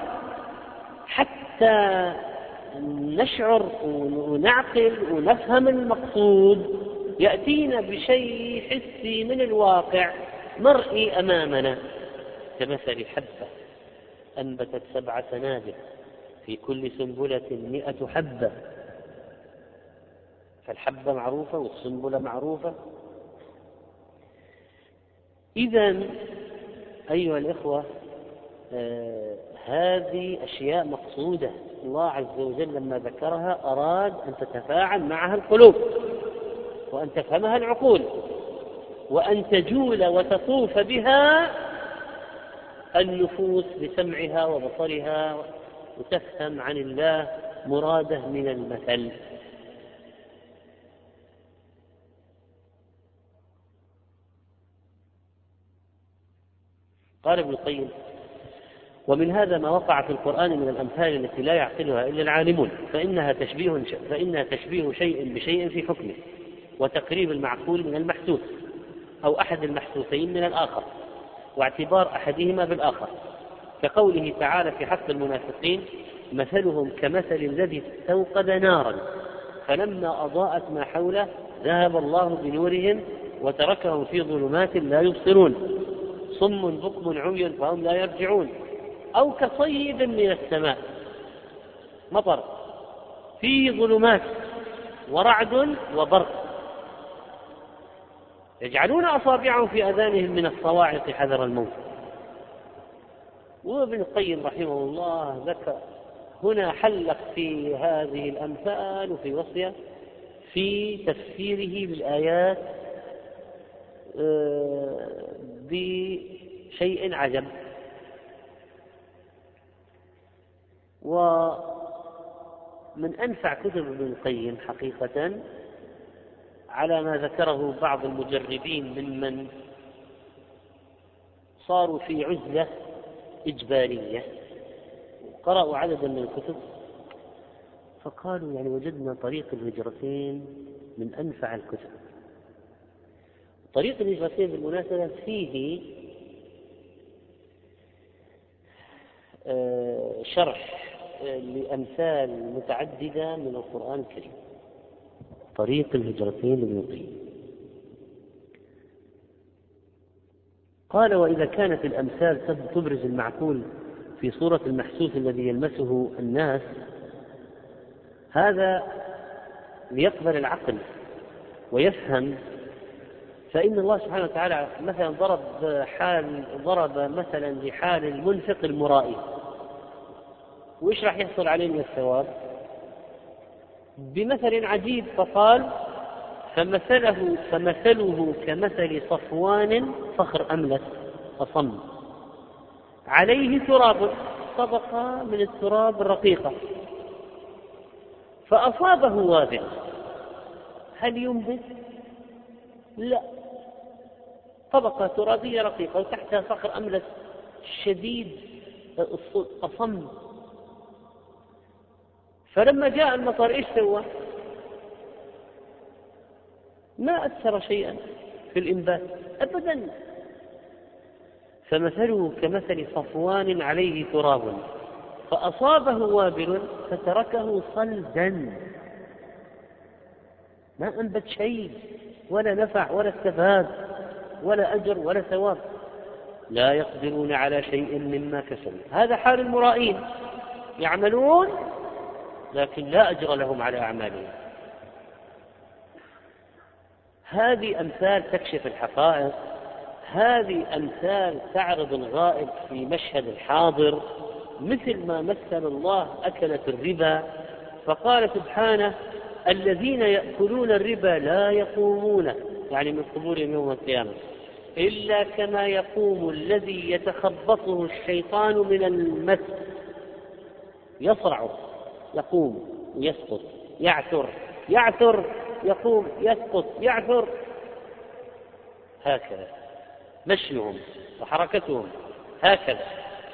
حتى نشعر ونعقل ونفهم المقصود، يأتينا بشيء حسي من الواقع مرئي أمامنا. كمثل حبة أنبتت 7 سنابل في كل سنبلة 100 حبة. فالحبة معروفة والسنبلة معروفة. إذن أيها الإخوة هذه أشياء مقصودة، الله عز وجل لما ذكرها أراد أن تتفاعل معها القلوب وأن تفهمها العقول وأن تجول وتطوف بها النفوس بسمعها وبصرها وتفهم عن الله مراده من المثل. قال ابن القيم ومن هذا ما وقع في القرآن من الأمثال التي لا يعقلها إلا العالمون، فإنها تشبيه شيء بشيء في حكمه وتقريب المعقول من المحسوس أو أحد المحسوسين من الآخر واعتبار أحدهما بالآخر، كقوله تعالى في حق المنافقين مثلهم كمثل الذي استوقد نارا فلما أضاءت ما حوله ذهب الله بنورهم وتركهم في ظلمات لا يبصرون صم بكم عمي فهم لا يرجعون. أو كصيب من السماء مطر فيه ظلمات ورعد وبرق يجعلون أصابعهم في أذانهم من الصواعق حذر الموت. وابن القيم رحمه الله ذكر هنا حلق في هذه الأمثال وفي وصية في تفسيره للآيات بشيء عجب. ومن أنفع كتب ابن القيم حقيقة على ما ذكره بعض المجربين ممن صاروا في عزلة إجبارية وقرأوا عددا من الكتب فقالوا يعني وجدنا طريق الهجرتين من أنفع الكتب. طريق الهجرتين بالمناسبة شرح لأمثال متعددة من القرآن الكريم. طريق الهجرتين لابن القيم قال: وإذا كانت الأمثال تبرز المعقول في صورة المحسوس الذي يلمسه الناس، هذا ليقبل العقل ويفهم، فإن الله سبحانه وتعالى مثلا ضرب مثلا لحال المنفق المرائي، وإيش راح يحصل عليه من الثواب؟ بمثل عجيب، فقال: فمثله كمثل صفوان صخر أملس أصم عليه تراب، طبقة من التراب الرقيقة، فأصابه وابل، هل ينبت؟ لا، طبقة ترابية رقيقة وتحتها صخر أملس شديد أصم. فلما جاء المطر إيش سوى؟ ما أثر شيئا في الإنبات أبدا. فمثله كمثل صفوان عليه تراب فأصابه وابل فتركه صلدا، ما أنبت شيء ولا نفع ولا استفاد ولا أجر ولا ثواب. لا يقدرون على شيء مما كسبوا. هذا حال المرائين، يعملون لكن لا أجر لهم على أعمالهم. هذه أمثال تكشف الحقائق، هذه أمثال تعرض الغائب في مشهد الحاضر، مثل ما مثل الله أكلة الربا فقال سبحانه: الذين يأكلون الربا لا يقومون، يعني من قبورهم يوم القيامة، إلا كما يقوم الذي يتخبطه الشيطان من المس، يصرع، يقوم يسقط، يعثر يقوم يسقط يعثر، هكذا مشيهم وحركتهم هكذا.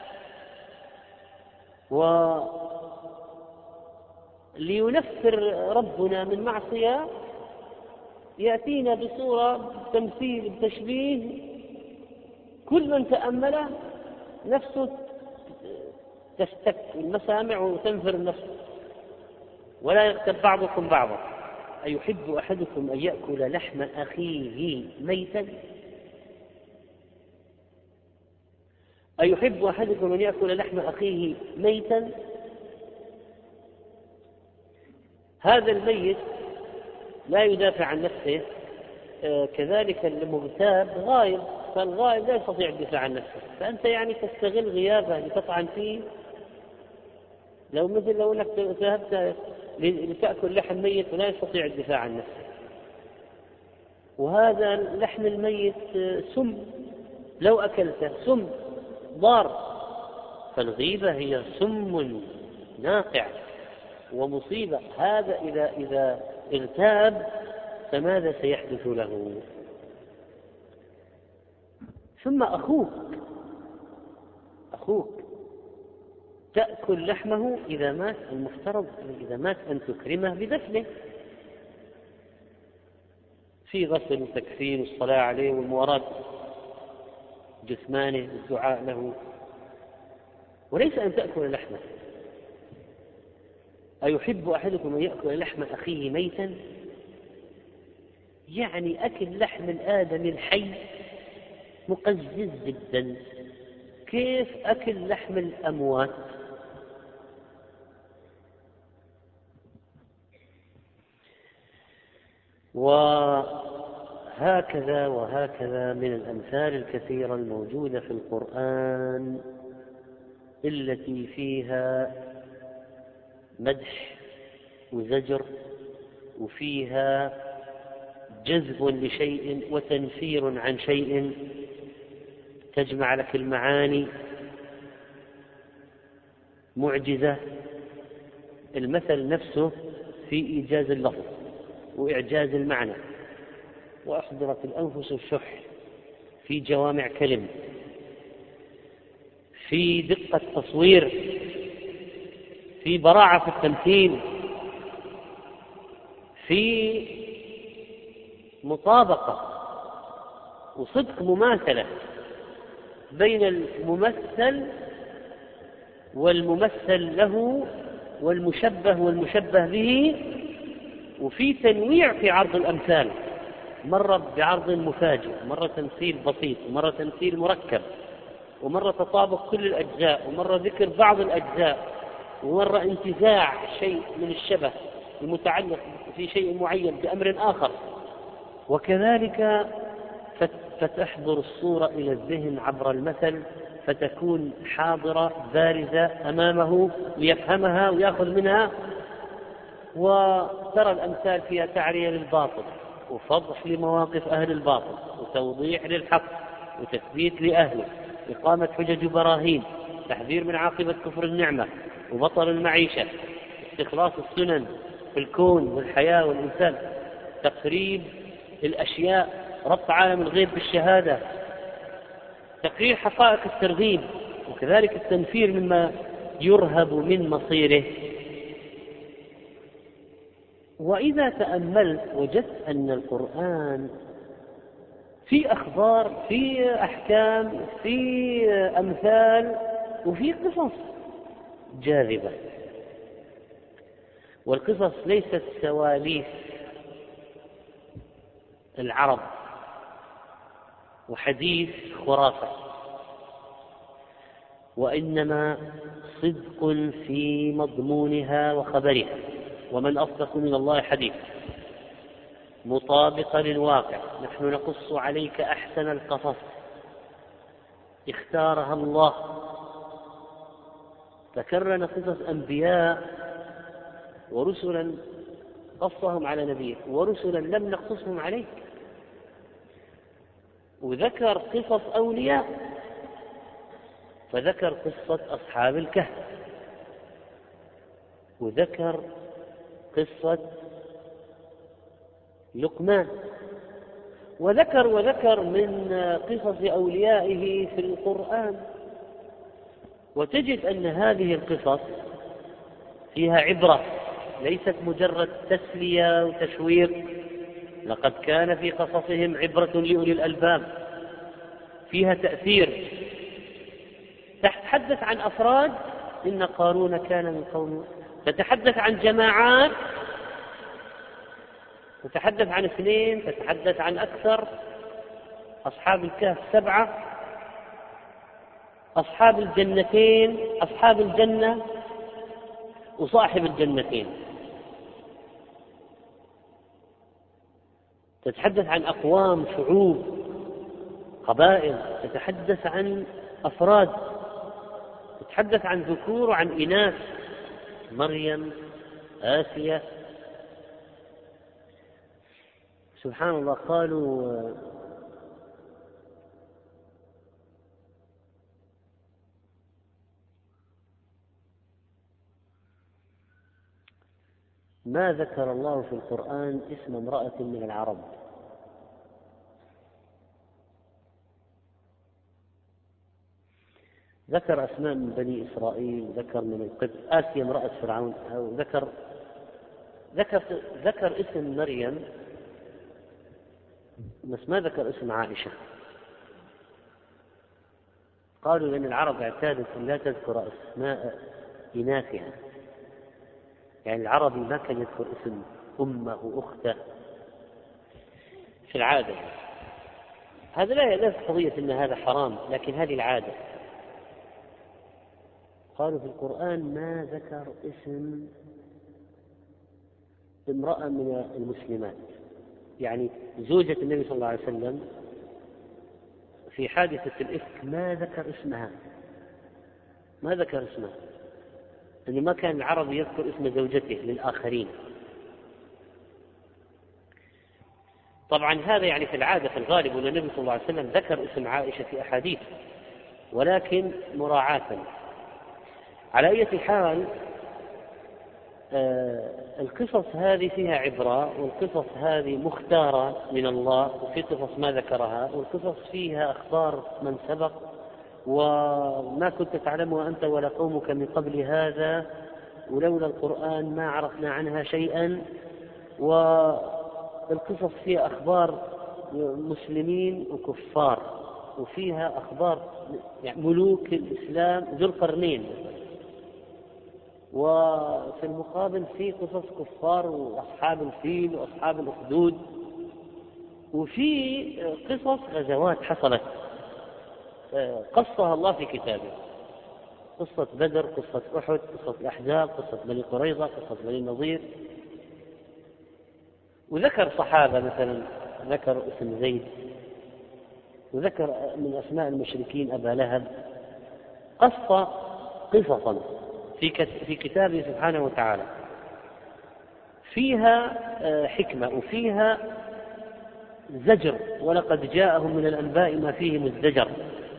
ولينفر ربنا من معصية يأتينا بصورة تمثيل بتشبيه، كل من تأمله نفسه تستك المسامع وتنفر النفس. ولا يغتب بعضكم بعضا: أيحب أحدكم أن يأكل لحم أخيه ميتا؟ أيحب أحدكم أن يأكل لحم أخيه ميتا؟ هذا الميت لا يدافع عن نفسه، كذلك المغتاب غائب، فالغائب لا يستطيع الدفاع عن نفسه، فأنت يعني تستغل غيابه لتطعن فيه. لو أنك ذهبت لتأكل لحم ميت ولا يستطيع الدفاع عن نفسه، وهذا لحم الميت سم، لو أكلته سم ضار، فالغيبة هي سم ناقع ومصيبة. هذا إذا اغتاب فماذا سيحدث له؟ ثم أخوك تأكل لحمه إذا مات، المفترض إذا مات أن تكرمه بدفنه، في غسل وتكفين والصلاة عليه والمواراة جثمانه والدعاء له، وليس أن تأكل لحمه. أيحب أحدكم أن يأكل لحم أخيه ميتا؟ يعني أكل لحم الآدمي الحي مقزز جدا، كيف أكل لحم الأموات؟ وهكذا من الأمثال الكثيرة الموجودة في القرآن التي فيها مدح وزجر، وفيها جذب لشيء وتنفير عن شيء، تجمع لك المعاني معجزة. المثل نفسه في إيجاز اللفظ وإعجاز المعنى، وأحضرت الأنفس الشح، في جوامع كلم، في دقة تصوير، في براعة في التمثيل، في مطابقة وصدق مماثلة بين الممثل والممثل له والمشبه والمشبه به، وفي تنويع في عرض الأمثال، مرة بعرض مفاجئ، مرة تمثيل بسيط، ومرة تمثيل مركب، ومرة تطابق كل الأجزاء، ومرة ذكر بعض الأجزاء، ومرة انتزاع شيء من الشبه المتعلق في شيء معين بأمر آخر. وكذلك فتحضر الصورة إلى الذهن عبر المثل، فتكون حاضرة بارزة أمامه ليفهمها ويأخذ منها. وترى الأمثال فيها تعرية للباطل، وفضح لمواقف أهل الباطل، وتوضيح للحق، وتثبيت لأهله، إقامة حجج وبراهين، تحذير من عاقبة كفر النعمة وبطل المعيشة، استخلاص السنن في الكون والحياة والإنسان، تقريب الأشياء، ربط عالم الغيب بالشهادة، تقرير حقائق الترغيب، وكذلك التنفير مما يرهب من مصيره. وإذا تأملت وجدت أن القرآن في أخبار، في أحكام، في أمثال، وفي قصص جاذبة. والقصص ليست سواليف العرب وحديث خرافة، وإنما صدق في مضمونها وخبرها، ومن أصدق من الله حديث، مطابقة للواقع. نحن نقص عليك أحسن القصص، اختارها الله. ذكرنا قصص أنبياء ورسلا قصهم على نبيك، ورسلا لم نقصهم عليك. وذكر قصص أولياء، فذكر قصة أصحاب الكهف، وذكر قصة لقمان، وذكر من قصص أوليائه في القرآن. وتجد أن هذه القصص فيها عبرة، ليست مجرد تسلية وتشويق. لقد كان في قصصهم عبرة لأولي الألباب، فيها تأثير. تتحدث عن أفراد، إن قارون كان من قوم، تتحدث عن جماعات، تتحدث عن 2، تتحدث عن أكثر. أصحاب الكهف 7، أصحاب الجنتين، أصحاب الجنة، وصاحب الجنتين. تتحدث عن أقوام، شعوب، قبائل، تتحدث عن أفراد، تتحدث عن ذكور وعن إناث، مريم، آسيا. سبحان الله. قالوا ما ذكر الله في القرآن اسم امرأة من العرب. ذكر أسماء من بني إسرائيل، ذكر من القبط، آسيا امرأة فرعون، أو ذكر اسم مريم، بس ما ذكر اسم عائشة. قالوا لأن العرب اعتادت أن لا تذكر أسماء إناثها، يعني العربي ما كان يذكر اسم أمه وأخته في العادة. هذا لا يدل قضية أن هذا حرام، لكن هذه العادة. قالوا في القرآن ما ذكر اسم امرأة من المسلمات، يعني زوجة النبي صلى الله عليه وسلم في حادثة الإفك ما ذكر اسمها، ما ذكر اسمها، لأنه ما كان العرب يذكر اسم زوجته للآخرين. طبعا هذا يعني في العادة، في الغالب، وأن النبي صلى الله عليه وسلم ذكر اسم عائشة في أحاديث، ولكن مراعاة. على أي حال، القصص هذه فيها عبرة، والقصص هذه مختارة من الله، وفي قصص ما ذكرها، والقصص فيها أخبار من سبق وما كنت تعلمها أنت ولا قومك من قبل هذا، ولولا القرآن ما عرفنا عنها شيئا. والقصص فيها أخبار مسلمين وكفار، وفيها أخبار يعني ملوك الإسلام، ذو القرنين وفي المقابل في قصص كفار وأصحاب الفيل وأصحاب الأخدود، وفي قصص غزوات حصلت قصها الله في كتابه، قصة بدر، قصة أحد، قصة الأحزاب، قصة بني قريظة، قصة بني النضير. وذكر صحابة مثلا، ذكر اسم زيد، وذكر من أسماء المشركين أبا لهب، قص قصصا في كتابه سبحانه وتعالى فيها حكمة وفيها زجر، ولقد جاءهم من الأنباء ما فيه مزدجر.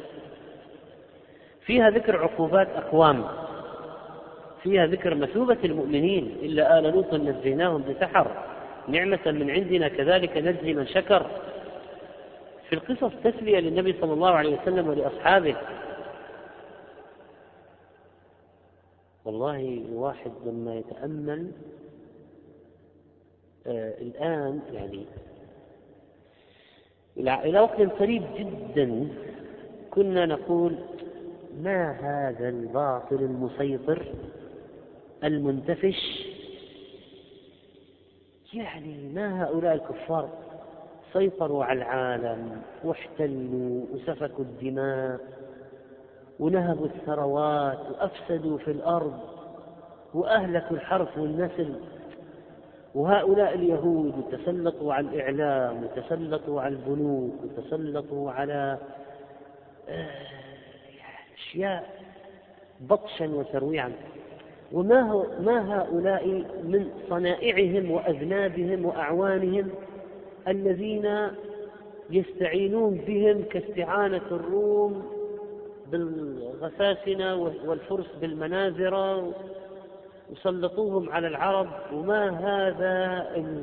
فيها ذكر عقوبات أقوام، فيها ذكر مثوبة المؤمنين، إلا آل لوط نجيناهم بسحر نعمة من عندنا كذلك نجزي من شكر. في القصص تسلية للنبي صلى الله عليه وسلم ولأصحابه. والله الواحد لما يتأمل الآن يعني إلى وقت قريب جدا كنا نقول ما هذا الباطل المسيطر المنتفش، يعني ما هؤلاء الكفار سيطروا على العالم واحتلوا وسفكوا الدماء ونهبوا الثروات وأفسدوا في الأرض وأهلكوا الحرث والنسل، وهؤلاء اليهود تسلطوا على الإعلام وتسلطوا على البنوك وتسلطوا على أشياء بطشا وترويعا، ما هؤلاء من صنائعهم وأذنابهم وأعوانهم الذين يستعينون بهم كاستعانة الروم بالغساسنة والفرس بالمناذرة وسلطوهم على العرب. وما هذا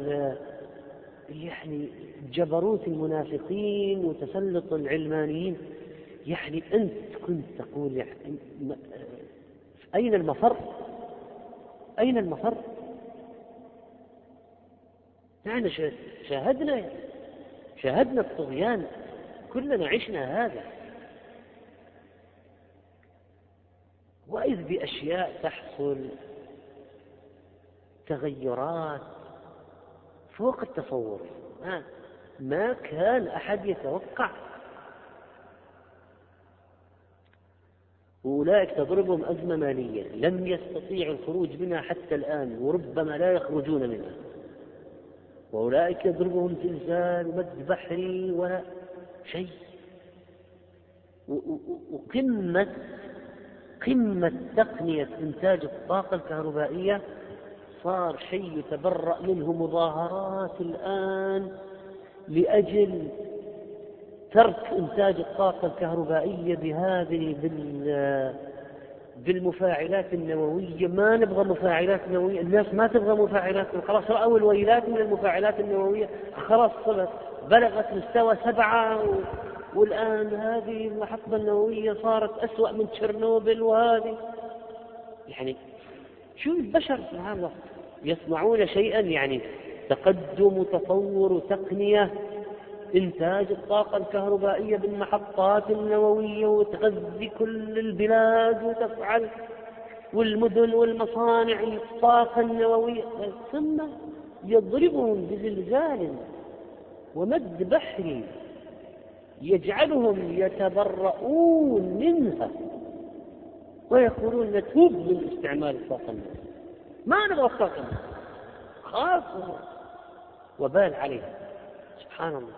يعني جبروت المنافقين وتسلط العلمانيين. يعني أنت كنت تقول يعني أين المفر؟ أين المفر؟ نحن شاهدنا الطغيان، كلنا عشنا هذا، وإذ بأشياء تحصل تغيرات فوق التصور ما كان أحد يتوقع. وأولئك تضربهم أزمة مالية لم يستطيعوا الخروج منها حتى الآن وربما لا يخرجون منها، وأولئك يضربهم زلزال ومد بحري ولا شيء. قمة تقنية إنتاج الطاقة الكهربائية صار شيء يتبرأ منه مظاهرات الآن لأجل ترك إنتاج الطاقة الكهربائية بهذه بالمفاعلات النووية. ما نبغى مفاعلات نووية، الناس ما تبغى مفاعلات، خلاص رأوا الويلات من المفاعلات النووية، خلاص بلغت مستوى 7 والآن هذه المحطة النووية صارت أسوأ من تشيرنوبل. وهذه يعني شو البشر سبحان الله يصنعون شيئا يعني تقدم وتطور وتقنية، إنتاج الطاقة الكهربائية بالمحطات النووية وتغذي كل البلاد وتفعل والمدن والمصانع الطاقة النووية، ثم يضربهم بزلزال ومد بحري يجعلهم يتبرؤون منها ويقولون نتوب من استعمال الطاقة النووية، ما نبغى الطاقة خاصة وبال عليها. سبحان الله.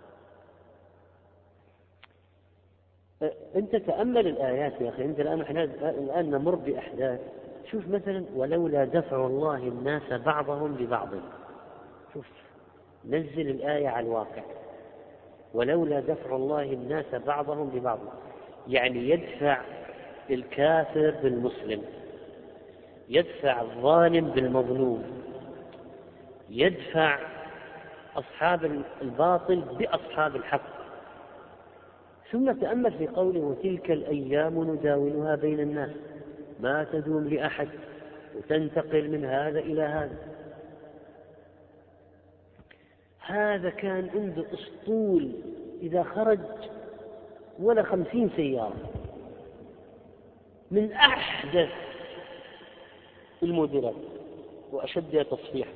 أنت تأمل الآيات يا أخي. أنت الآن نمر بأحداث. شوف مثلا ولولا دفع الله الناس بعضهم ببعض. شوف نزل الآية على الواقع. ولولا دفع الله الناس بعضهم ببعض، يعني يدفع الكافر بالمسلم، يدفع الظالم بالمظلوم، يدفع أصحاب الباطل بأصحاب الحق. ثم تأمل في قوله وتلك الأيام نداولها بين الناس، ما تدوم لأحد وتنتقل من هذا إلى هذا. هذا كان عنده أسطول إذا خرج ولا 50 سيارة من أحدث المودرات وأشدها تصفيحا.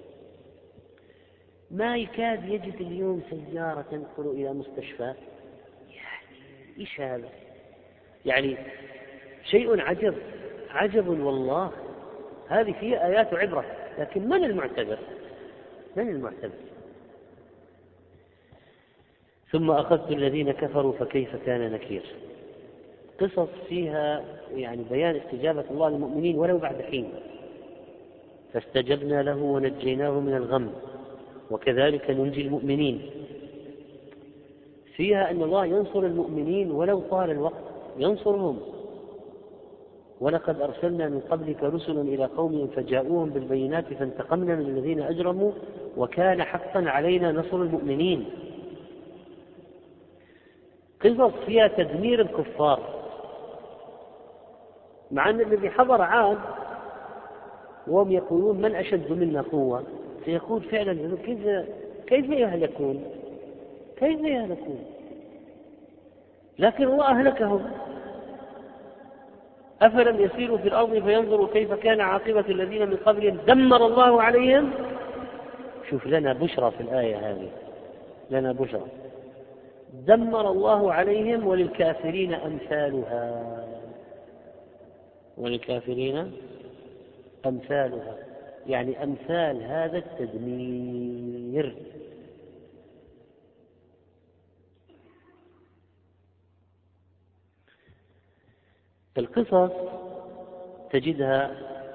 ما يكاد يجد اليوم سيارة تنقل إلى مستشفى. يعني إيش هذا؟ يعني شيء عجب والله. هذه فيها آيات عبرة، لكن من المعتبر؟ ثم أخذت الذين كفروا فكيف كان نكير. قصص فيها يعني بيان استجابة الله للمؤمنين ولو بعد حين. فاستجبنا له ونجيناه من الغم وكذلك ننجي المؤمنين. فيها أن الله ينصر المؤمنين ولو طال الوقت، ينصرهم. ولقد أرسلنا من قبلك رسلا إلى قومهم فجاءوهم بالبينات فانتقمنا من الذين أجرموا وكان حقا علينا نصر المؤمنين. قصص فيها تدمير الكفار، مع أن الذي حضر عاد وهم يقولون من أشد منا قوة، سيقول فعلا كيف يهلكون؟ لكن الله أهلكهم. أفلم يسيروا في الأرض فينظروا كيف كان عاقبة الذين من قبلهم دمر الله عليهم. شوف لنا بشرى في الآية هذه، لنا بشرى. دمر الله عليهم وللكافرين أمثالها، يعني أمثال هذا التدمير. القصص تجدها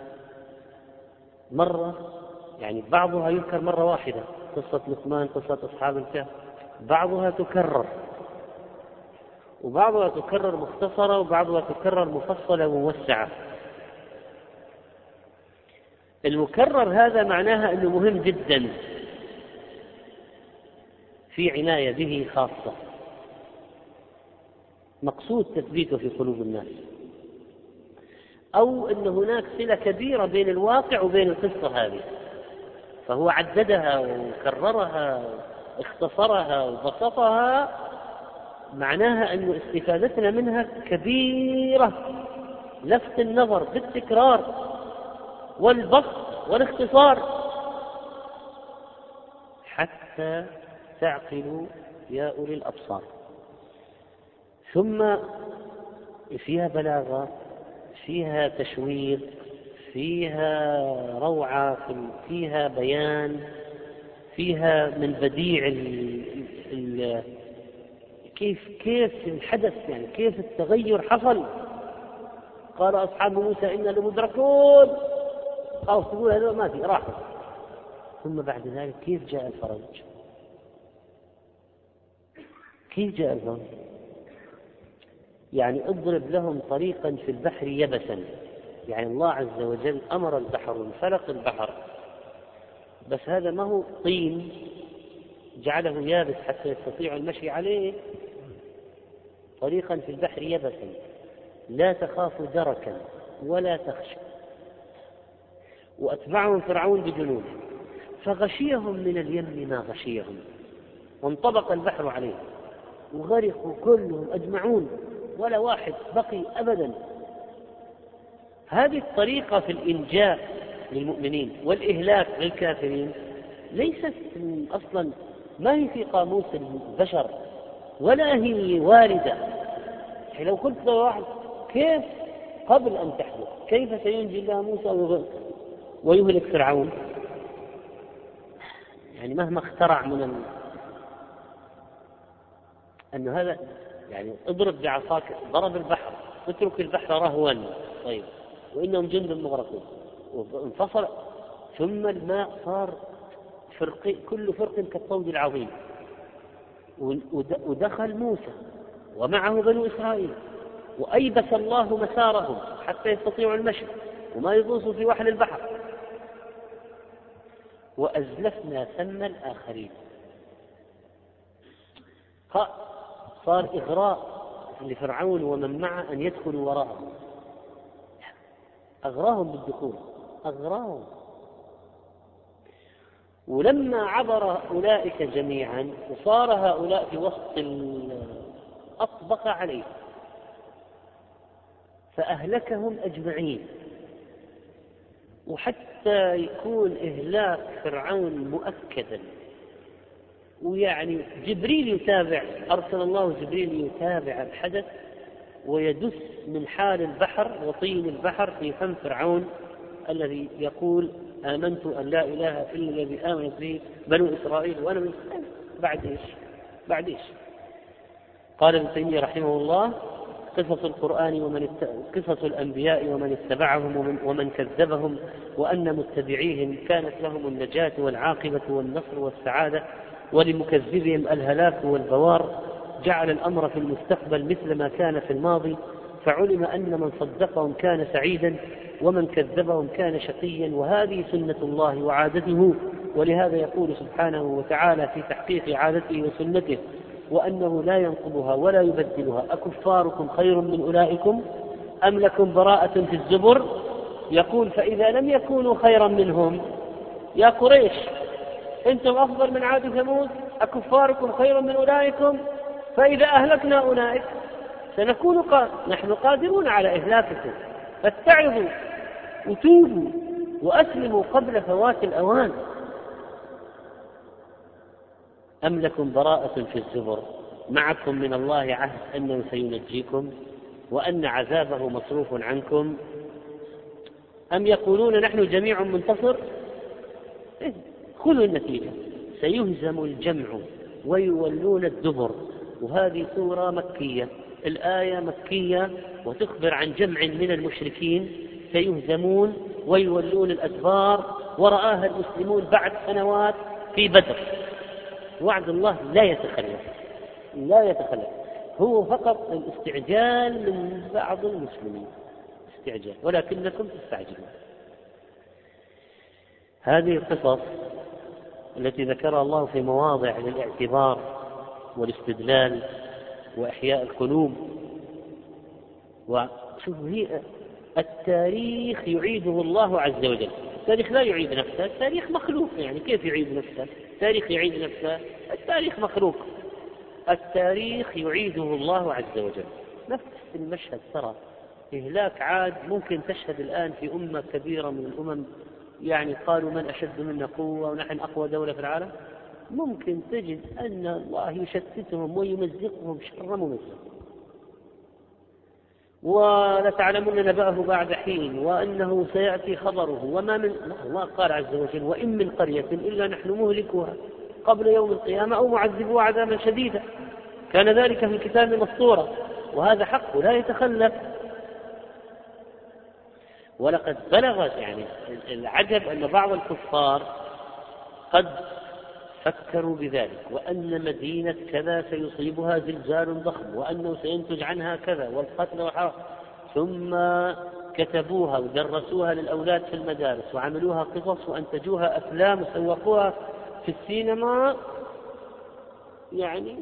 مرة، يعني بعضها يذكر مرة واحدة، قصة لقمان، قصة أصحاب الكهف. بعضها تكرر، وبعضها تكرر مختصرة، وبعضها تكرر مفصلة وموسعة. المكرر هذا معناها أنه مهم جدا، في عناية به خاصة، مقصود تثبيته في قلوب الناس، أو أن هناك صلة كبيرة بين الواقع وبين القصة هذه، فهو عددها وكررها اختصرها وبسطها. معناها أن استفادتنا منها كبيرة، لفت النظر بالتكرار والبسط والاختصار، حتى تعقلوا يا أولي الأبصار. ثم فيها بلاغة، فيها تشويق، فيها روعة، فيها بيان، فيها من بديع كيف الحدث، يعني كيف التغير حصل. قال أصحاب موسى إنا لمدركون، أو تقول هذا ما في راحة. ثم بعد ذلك كيف جاء الفرج؟ يعني اضرب لهم طريقا في البحر يبسا، يعني الله عز وجل أمر البحر وانفلق البحر، بس هذا ما هو طين جعله يابس حتى يستطيع المشي عليه. طريقا في البحر يبسا لا تخاف دركا ولا تخشى. وأتبعهم فرعون بجنوده فغشيهم من اليم ما غشيهم وانطبق البحر عليهم وغرقوا كلهم أجمعون ولا واحد بقي أبدا. هذه الطريقة في الإنجاء للمؤمنين والإهلاك للكافرين ليست أصلا، ما هي في قاموس البشر ولا هي واردة. لو قلت لواحد كيف قبل أن تحدث كيف سينجي الله موسى ويهلك فرعون، يعني مهما اخترع من أن هذا، يعني اضرب بعصاك، ضرب البحر، اترك البحر رهوا، طيب وإنهم جند مغرقون، وانفصل، ثم الماء صار كل فرق كالطود العظيم، ودخل موسى ومعه بنو إسرائيل وأيبس الله مسارهم حتى يستطيعوا المشي وما يغوصوا في وحل البحر، وأزلفنا ثم الآخرين. صار إغراء لفرعون ومن معه أن يدخلوا وراءهم، أغراهم بالدخول، أغراهم. ولما عبر أولئك جميعا وصار هؤلاء في وسط أطبق عليه فأهلكهم أجمعين. وحتى يكون إهلاك فرعون مؤكدا، ويعني جبريل يتابع، أرسل الله جبريل يتابع الحدث ويدس من حال البحر وطين البحر في فم فرعون الذي يقول آمنت أن لا إله إلا الذي آمنت به بنو إسرائيل وأنا من إسرائيل. بعد إيش؟ قال ابن تيمية رحمه الله: قصص القرآن قصص الأنبياء ومن اتبعهم ومن كذبهم، وأن متبعيهم كانت لهم النجاة والعاقبة والنصر والسعادة، ولمكذبهم الهلاك والبوار. جعل الأمر في المستقبل مثل ما كان في الماضي، فعلم أن من صدقهم كان سعيدا ومن كذبهم كان شقيا، وهذه سنة الله وعادته. ولهذا يقول سبحانه وتعالى في تحقيق عادته وسنته: وأنه لا ينقضها ولا يبدلها. أكفاركم خير من أولئكم أم لكم براءة في الزبر؟ يقول: فإذا لم يكونوا خيرا منهم يا قريش أنتم أفضل من عاد وثمود، أكفاركم خير من أولئكم؟ فإذا أهلكنا أولئك سنكون نحن قادرون على إهلاككم، فاتعظوا وتوبوا وأسلموا قبل فوات الأوان. أم لكم براءة في الزبر؟ معكم من الله عهد أنه سينجيكم وأن عذابه مصروف عنكم. أم يقولون نحن جميع منتصر؟ خذوا النتيجة: سيهزم الجمع ويولون الدبر. وهذه سورة مكية، الآية مكية وتخبر عن جمع من المشركين سيهزمون ويولون الأدبار، ورآها المسلمون بعد سنوات في بدر. وعد الله لا يتخلف، هو فقط الاستعجال من بعض المسلمين، استعجال، ولكنكم تستعجلون. هذه القصص التي ذكرها الله في مواضع للاعتبار والاستدلال وإحياء القلوب. وشوفوا، هي التاريخ يعيده الله عز وجل. التاريخ لا يعيد نفسه، التاريخ مخلوق، يعني كيف يعيد نفسه؟ التاريخ يعيد نفسه؟ التاريخ مخلوق. التاريخ يعيده الله عز وجل. نفس المشهد ترى إهلاك عاد ممكن تشهد الآن في أمة كبيرة من الأمم، يعني قالوا من أشد منا قوة ونحن أقوى دولة في العالم، ممكن تجد أن الله يشتتهم ويمزقهم شر ممزق، ولتعلمن نبأه بعد حين وأنه سيأتي خبره. وما من الله قال عز وجل: وإن من قرية إلا نحن مهلكها قبل يوم القيامة أو معذبوها عذابا شديدا، كان ذلك في الكتاب مسطورا. وهذا حق لا يتخلف. ولقد بلغت، يعني العجب أن بعض الكفار قد فكروا بذلك، وأن مدينة كذا سيصيبها زلزال ضخم، وأنه سينتج عنها كذا والقتل والحرق، ثم كتبوها ودرسوها للأولاد في المدارس وعملوها قصص وأنتجوها أفلام وسوقوها في السينما. يعني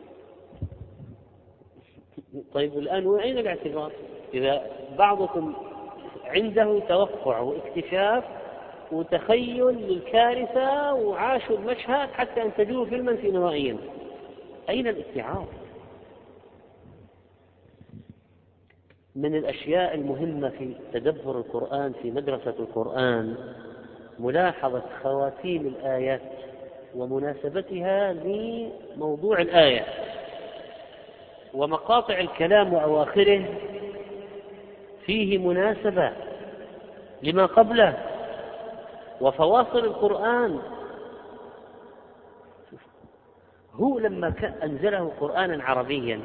طيب الآن وأين الاعتبار؟ إذا بعضكم عنده توقع واكتشاف وتخيل للكارثة وعاشوا المشهد حتى أنتجوه فيلما سينمائيا، أين الاتعاظ؟ من الأشياء المهمة في تدبر القرآن في مدرسة القرآن ملاحظة خواتيم الآيات ومناسبتها لموضوع الآية، ومقاطع الكلام وأواخره فيه مناسبة لما قبله، وفواصل القرآن. هو لما أنزله قرآنا عربيا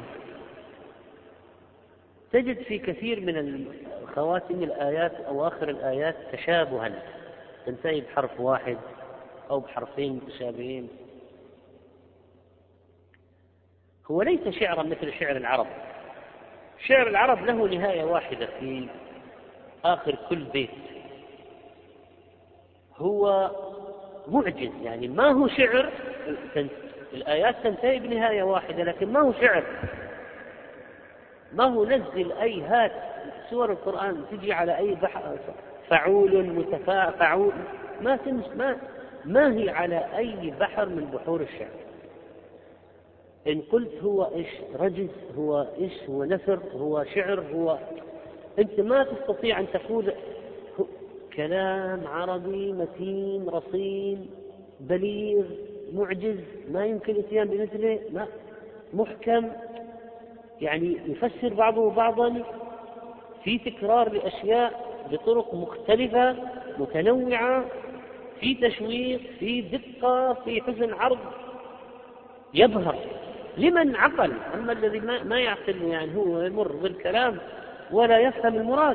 تجد في كثير من خواتم الآيات أو آخر الآيات تشابها، تنتهي بحرف واحد أو بحرفين متشابهين. هو ليس شعرا مثل شعر العرب. شعر العرب له نهاية واحدة في آخر كل بيت، هو معجز، يعني ما هو شعر. الآيات تنتهي بنهاية واحدة لكن ما هو شعر، ما هو نزل أي هات سور القرآن تجي على أي بحر فعول متفاعل ما هي على أي بحر من بحور الشعر. إن قلت هو إيش رجز، هو إيش، هو نثر، هو شعر، هو أنت ما تستطيع أن تقول كلام عربي متين رصين بليغ معجز، ما يمكن الاتيان بمثله، ما محكم، يعني يفسر بعضه بعضا، في تكرار لأشياء بطرق مختلفة متنوعة، في تشويق، في دقة، في حسن عرض، يبهر لمن عقل. أما الذي ما يعقل يعني هو يمر بالكلام ولا يفهم المراد.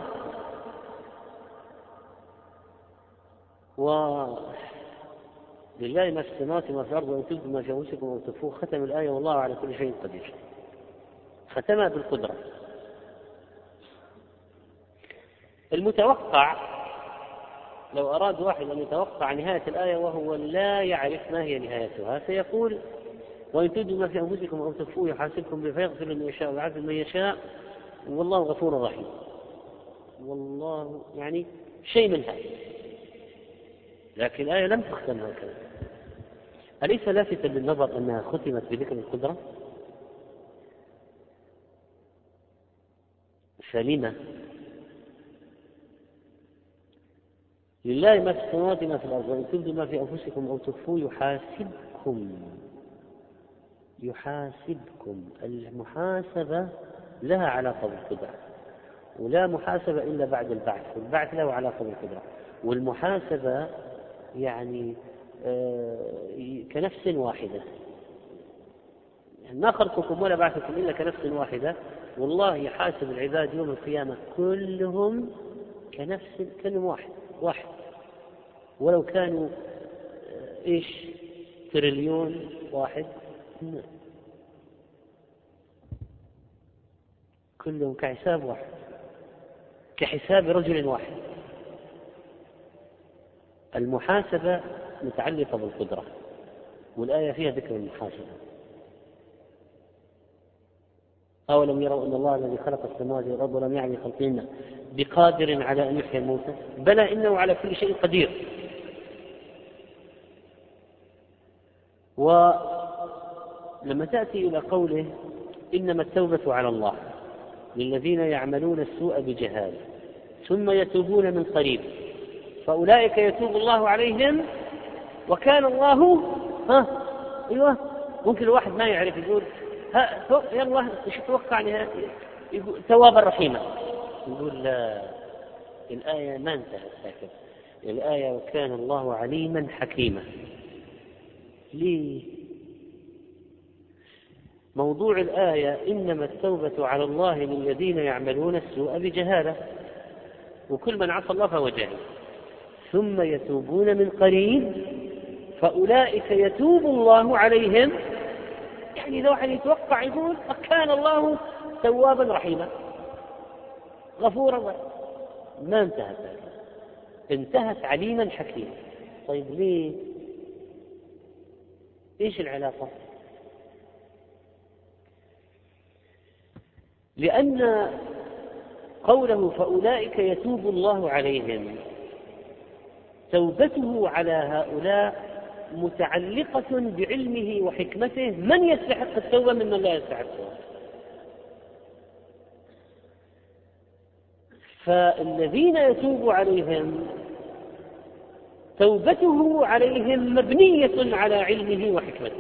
ولله ما في السماوات وما في الأرض وإن تبدوا ما في أنفسكم أو تخفوه ختم الآية والله على كل شيء قدير. ختمها بالقدرة. المتوقع لو أراد واحد أن يتوقع نهاية الآية وهو لا يعرف ما هي نهايتها سيقول وإن تبدوا ما في أنفسكم أو تخفوه يحاسبكم به فيغفر لمن يشاء ويعذب من يشاء والله غفور رحيم. والله يعني شيء من هذا، لكن الآية لم تختم هكذا. أليس لافتا للنظر أنها ختمت بذكر القدرة؟ فلما؟ لله ما في السماوات ما في الأرض وإن تبدوا ما في أنفسكم أو تخفوه يحاسبكم. المحاسبة لها علاقة بالقدرة، ولا محاسبة إلا بعد البعث، والبعث له علاقة بالقدرة. والمحاسبة يعني كنفس واحدة، ما خلقكم ولا بعثكم إلا كنفس واحدة. والله يحاسب العباد يوم القيامة كلهم كلهم واحد ولو كانوا تريليون واحد، كلهم كحساب واحد، كحساب رجل واحد. المحاسبة متعلقة بالقدرة، والآية فيها ذكر المحاسبة. أولم يروا أن الله الذي خلق السماوات والأرض ولم يعي خلقهن بقادر على أن يحيي الموتى بلى إنه على كل شيء قدير. ولما تأتي إلى قوله إنما التوبة على الله للذين يعملون السوء بجهالة ثم يتوبون من قريب فأولئك يتوب الله عليهم وكان الله أيوة. ممكن الواحد ما يعرف يقول يلا ايش تتوقع يقول توابا رحيما، يقول لا، الآية ما انتهت هكذا. الآية وكان الله عليما حكيما. ليه؟ موضوع الآية إنما التوبة على الله للذين يعملون السوء بجهالة، وكل من عصى الله فهو جاهل، ثم يتوبون من قريب فأولئك يتوب الله عليهم. يعني إذا واحد يتوقع يقول كان الله توابا رحيما غفورا، ما انتهت هذا، انتهت عليما حكيما. طيب ليه؟ ايش العلاقة؟ لأن قوله فأولئك يتوب الله عليهم توبته على هؤلاء متعلقة بعلمه وحكمته من يستحق التوبة ممن لا يستحق التوبة. فالذين يتوب عليهم توبته عليهم مبنية على علمه وحكمته.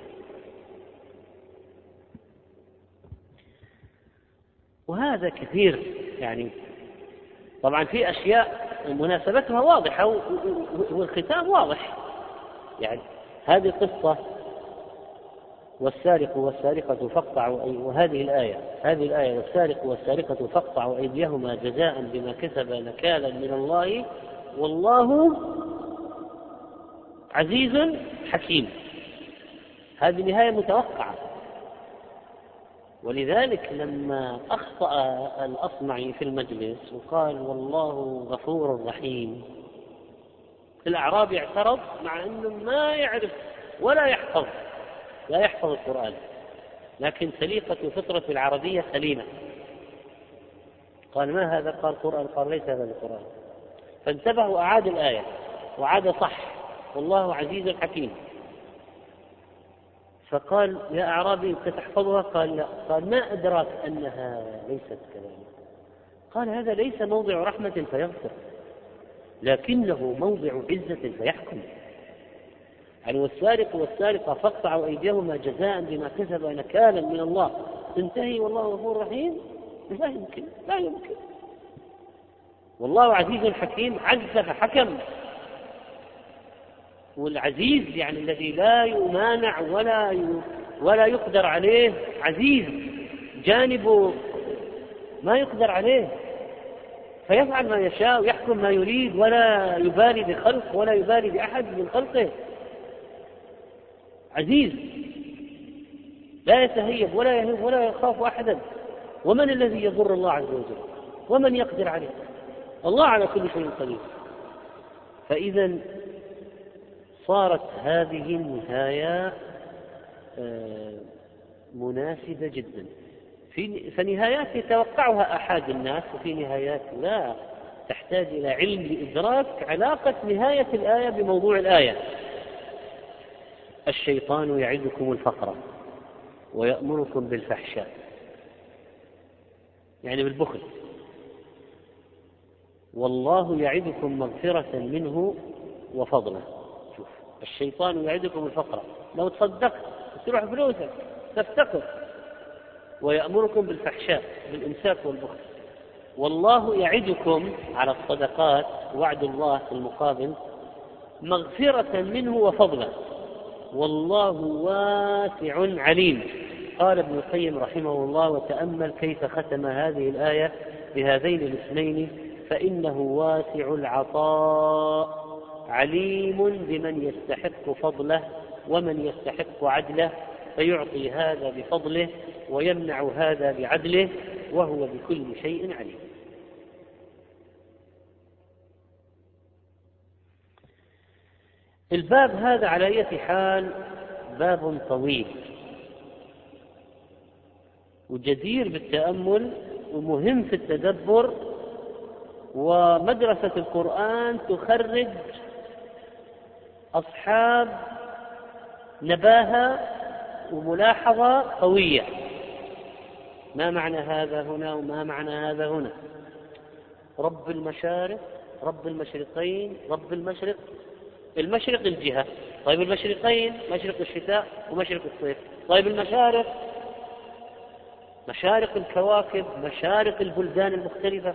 وهذا كثير، يعني طبعا في أشياء مناسبتها واضحة والختام واضح. يعني هذه قصة والسارق والسارقة فاقطعوا وهذه الآية والسارق والسارقة فاقطعوا أيديهما جزاء بما كسب نكالا من الله والله عزيز حكيم. هذه نهاية متوقعة. ولذلك لما أخطأ الأصمعي في المجلس وقال والله غفور رحيم، الأعرابي اعترض مع أنه ما يعرف ولا لا يحفظ القرآن، لكن سليقة فطرة العربية سليمة. قال ما هذا؟ قال قرآن. قال ليس هذا القرآن. فانتبه وأعاد الآية وعاد صح والله عزيز حكيم. فقال يا أعرابي أنت تحفظها؟ قال لا. قال ما أدراك أنها ليست كذلك؟ قال هذا ليس موضع رحمة فيغفر، لكنه موضع عزة فيحكم. يعني والسارق والسارقة فاقطعوا أيديهما جزاء بما كسبا نكالا من الله، تنتهي والله غفور رحيم؟ لا يمكن، لا يمكن. والله عزيز حكيم، عز فحكم. والعزيز يعني الذي لا يمانع ولا يقدر عليه، عزيز جانبه ما يقدر عليه، فيفعل ما يشاء ويحكم ما يريد، ولا يبالي بخلق ولا يبالي بأحد من خلقه. عزيز لا يتهيب ولا يهيب ولا يخاف أحدا. ومن الذي يضر الله عز وجل؟ ومن يقدر عليه؟ الله على كل شيء قدير. فإذا صارت هذه النهاية مناسبة جدا. فنهايات يتوقعها أحد الناس، وفي نهايات لا تحتاج إلى علم لإدراك علاقة نهاية الآية بموضوع الآية. الشيطان يعدكم الفقر ويأمركم بالفحشاء، يعني بالبخل. والله يعدكم مغفرة منه وفضله. شوف، الشيطان يعدكم الفقر، لو تصدقت تروح فلوسك تفتقر. ويأمركم بالفحشاء، بالإمساك والبخل. والله يعدكم على الصدقات، وعد الله في المقابل، مغفرة منه وفضله. والله واسع عليم. قال ابن القيم رحمه الله: وتأمل كيف ختم هذه الآية بهذين الاسمين: فإنه واسع العطاء عليم بمن يستحق فضله ومن يستحق عدله، فيعطي هذا بفضله ويمنع هذا بعدله، وهو بكل شيء عليم. الباب هذا على أي حال باب طويل وجدير بالتأمل ومهم في التدبر، ومدرسة القرآن تخرج أصحاب نباهة وملاحظة قوية. ما معنى هذا هنا وما معنى هذا هنا؟ رب المشارق، رب المشرقين، رب المشرق. المشرق الجهة، طيب المشرقين مشرق الشتاء ومشرق الصيف. طيب المشارق مشارق الكواكب، مشارق البلدان المختلفة.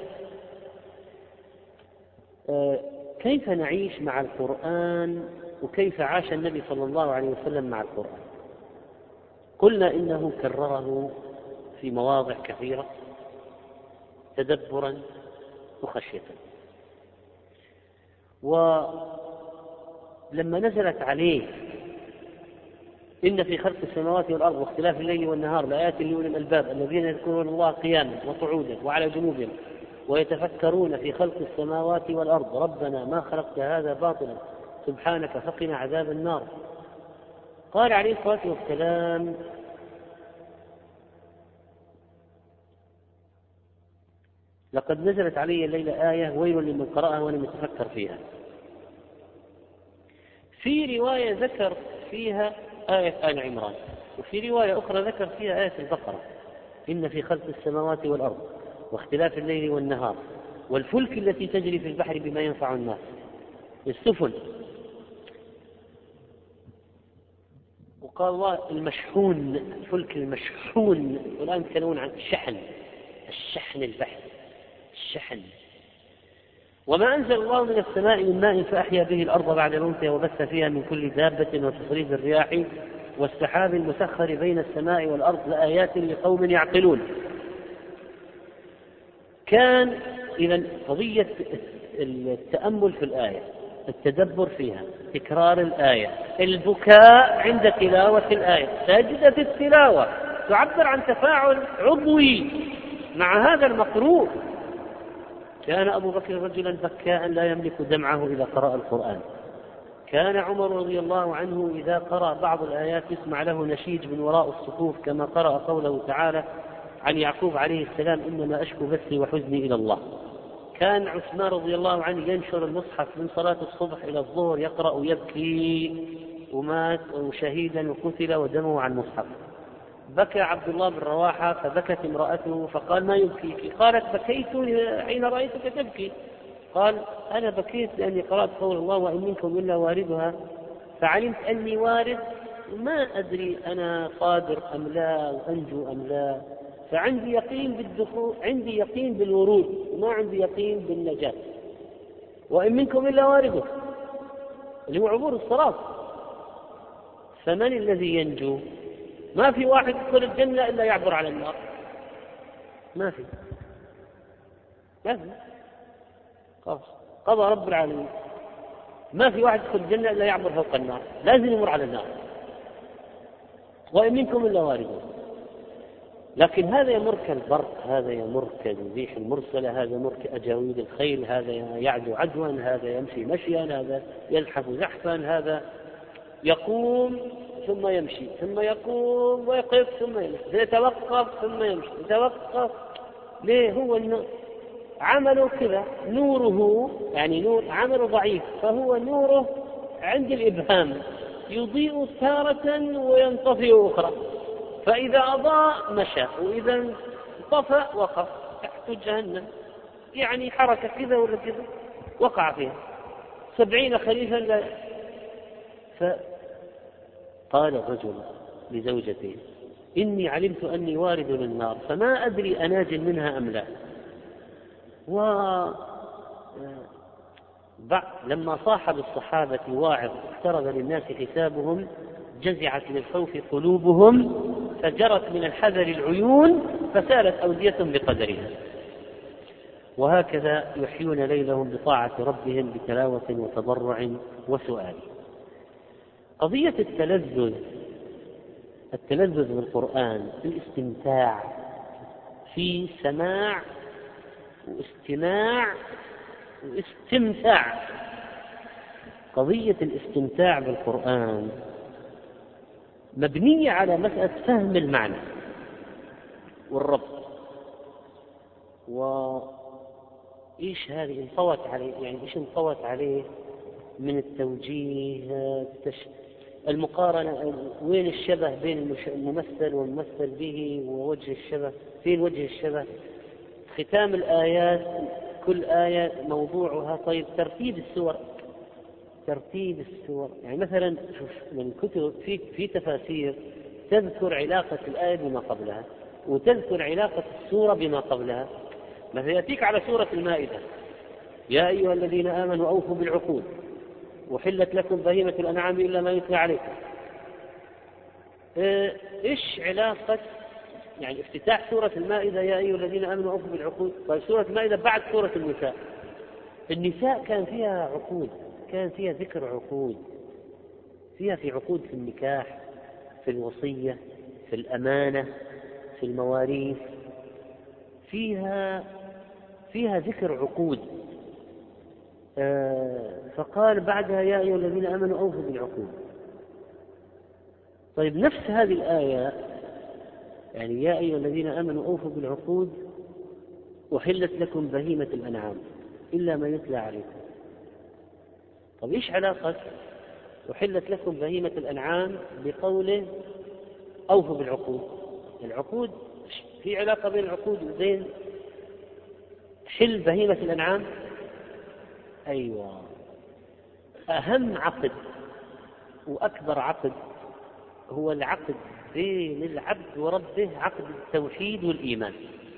كيف نعيش مع القرآن وكيف عاش النبي صلى الله عليه وسلم مع القرآن؟ قلنا إنه كرره في مواضع كثيرة تدبرا وخشية. ولما نزلت عليه إن في خلق السماوات والأرض واختلاف الليل والنهار لآيات لأولي الألباب الذين يذكرون الله قياما وقعودا وعلى جنوبهم ويتفكرون في خلق السماوات والأرض ربنا ما خلقت هذا باطلا سبحانك فقنا عذاب النار، قال عليه الصلاة والسلام: لقد نزلت علي الليلة آية ويل لمن قرأها ولم يتفكر فيها. في رواية ذكر فيها آية آل عمران، وفي رواية أخرى ذكر فيها آية البقرة: إن في خلق السماوات والأرض واختلاف الليل والنهار والفلك التي تجري في البحر بما ينفع الناس. السفن، وقال الله المشحون، الفلك المشحون. والآن يتكلمون عن الشحن البحري، الشحن. وما أنزل الله من السماء من ماء فأحيا به الأرض بعد موتها وبث فيها من كل دابة وتصريف الرياح والسحاب المسخر بين السماء والأرض لآيات لقوم يعقلون. كان إذن قضية التأمل في الآية، التدبر فيها، تكرار الآية، البكاء عند تلاوة الآية. ساجدة التلاوة تعبر عن تفاعل عضوي مع هذا المقروء. كان أبو بكر رجلا بكاء لا يملك دمعه إذا قرأ القرآن. كان عمر رضي الله عنه إذا قرأ بعض الآيات يسمع له نشيج من وراء الصفوف، كما قرأ قوله تعالى عن يعقوب عليه السلام: إنما أشكو بثي وحزني إلى الله. كان عثمان رضي الله عنه ينشر المصحف من صلاة الصبح إلى الظهر يقرأ ويبكي، ومات شهيدا وقتل ودمه عن المصحف. بكى عبد الله بن رواحة فبكت امرأته فقال: ما يبكيك؟ قالت: بكيت حين رأيتك تبكي. قال أنا بكيت لأني قرأت قول الله وإن منكم إلا واردها، فعلمت أني وارد ما أدري أنا قادر أم لا وأنجو أم لا، فعندي يقين بالدخول، عندي يقين بالورود وما عندي يقين بالنجاة. وإن منكم إلا واردها اللي هو عبور الصراط، فمن الذي ينجو؟ ما في واحد يدخل الجنة إلا يعبر على النار، ما في قضى رب العالمين، ما في واحد يدخل الجنة إلا يعبر فوق النار، لازم يمر على النار. وإن منكم إلا واردها، لكن هذا يمر كالبرق، هذا يمر كالريح المرسلة، هذا يمر كأجاويد الخيل، هذا يعدو عدوا، هذا يمشي مشيا، هذا يزحف زحفا، هذا يقوم ثم يمشي، ثم يقوم ويقف ثم يمشي، يتوقف ثم يمشي، يتوقف. ليه؟ هو عمله كذا، نوره يعني نور عمله ضعيف، فهو نوره عند الإبهام يضيء تارة وينطفئ أخرى، فإذا أضاء مشى وإذا انطفأ وقف تحت جهنم، يعني حركة كذا ولا كذا وقع فيها 70 خريفا. فقال الرجل لزوجته إني علمت أني وارد للنار فما أدري أناج منها أم لا. لما صاحب الصحابة واعظ اقترب للناس حسابهم جزعت للخوف قلوبهم فجرت من الحذر العيون فسالت أودية بقدرها. وهكذا يحيون ليلهم بطاعة ربهم بتلاوة وتضرع وسؤال. قضية التلذذ بالقرآن، الاستمتاع في سماع واستماع واستمتاع. قضية الاستمتاع بالقرآن مبنية على مسألة فهم المعنى والربط. وإيش هذه انطوت عليه، يعني إيش انطوت عليه من التوجيه، المقارنة، وين الشبه بين الممثل والممثل به ووجه الشبه، فين وجه الشبه، ختام الآيات، كل آية موضوعها. طيب ترتيب السور، يعني مثلا من كتب في تفاسير تذكر علاقة الآية بما قبلها وتذكر علاقة السورة بما قبلها. مثلا يأتيك على سورة المائدة يا أيها الذين آمنوا أوفوا بالعقود وحلت لكم بهيمة الأنعام إلا ما يتلى عليكم. إيش علاقة يعني افتتاح سورة المائدة يا أيها الذين آمنوا أوفوا بالعقود؟ طيب سورة المائدة بعد سورة النساء. النساء كان فيها عقود، كان فيها ذكر عقود، في عقود في النكاح، في الوصية، في الأمانة، في المواريث، فيها ذكر عقود. فقال بعدها يا أيها الذين آمنوا أوفوا بالعقود. طيب نفس هذه الآية يعني يا أيها الذين آمنوا أوفوا بالعقود وحلت لكم بهيمة الأنعام إلا ما يتلى عليكم. طيب إيش علاقة وحلت لكم بهيمة الأنعام بقوله أوفوا بالعقود؟ العقود في علاقة بين العقود وبين حل بهيمة الأنعام؟ أيوة، أهم عقد وأكبر عقد هو العقد بين العبد وربه، عقد التوحيد والإيمان،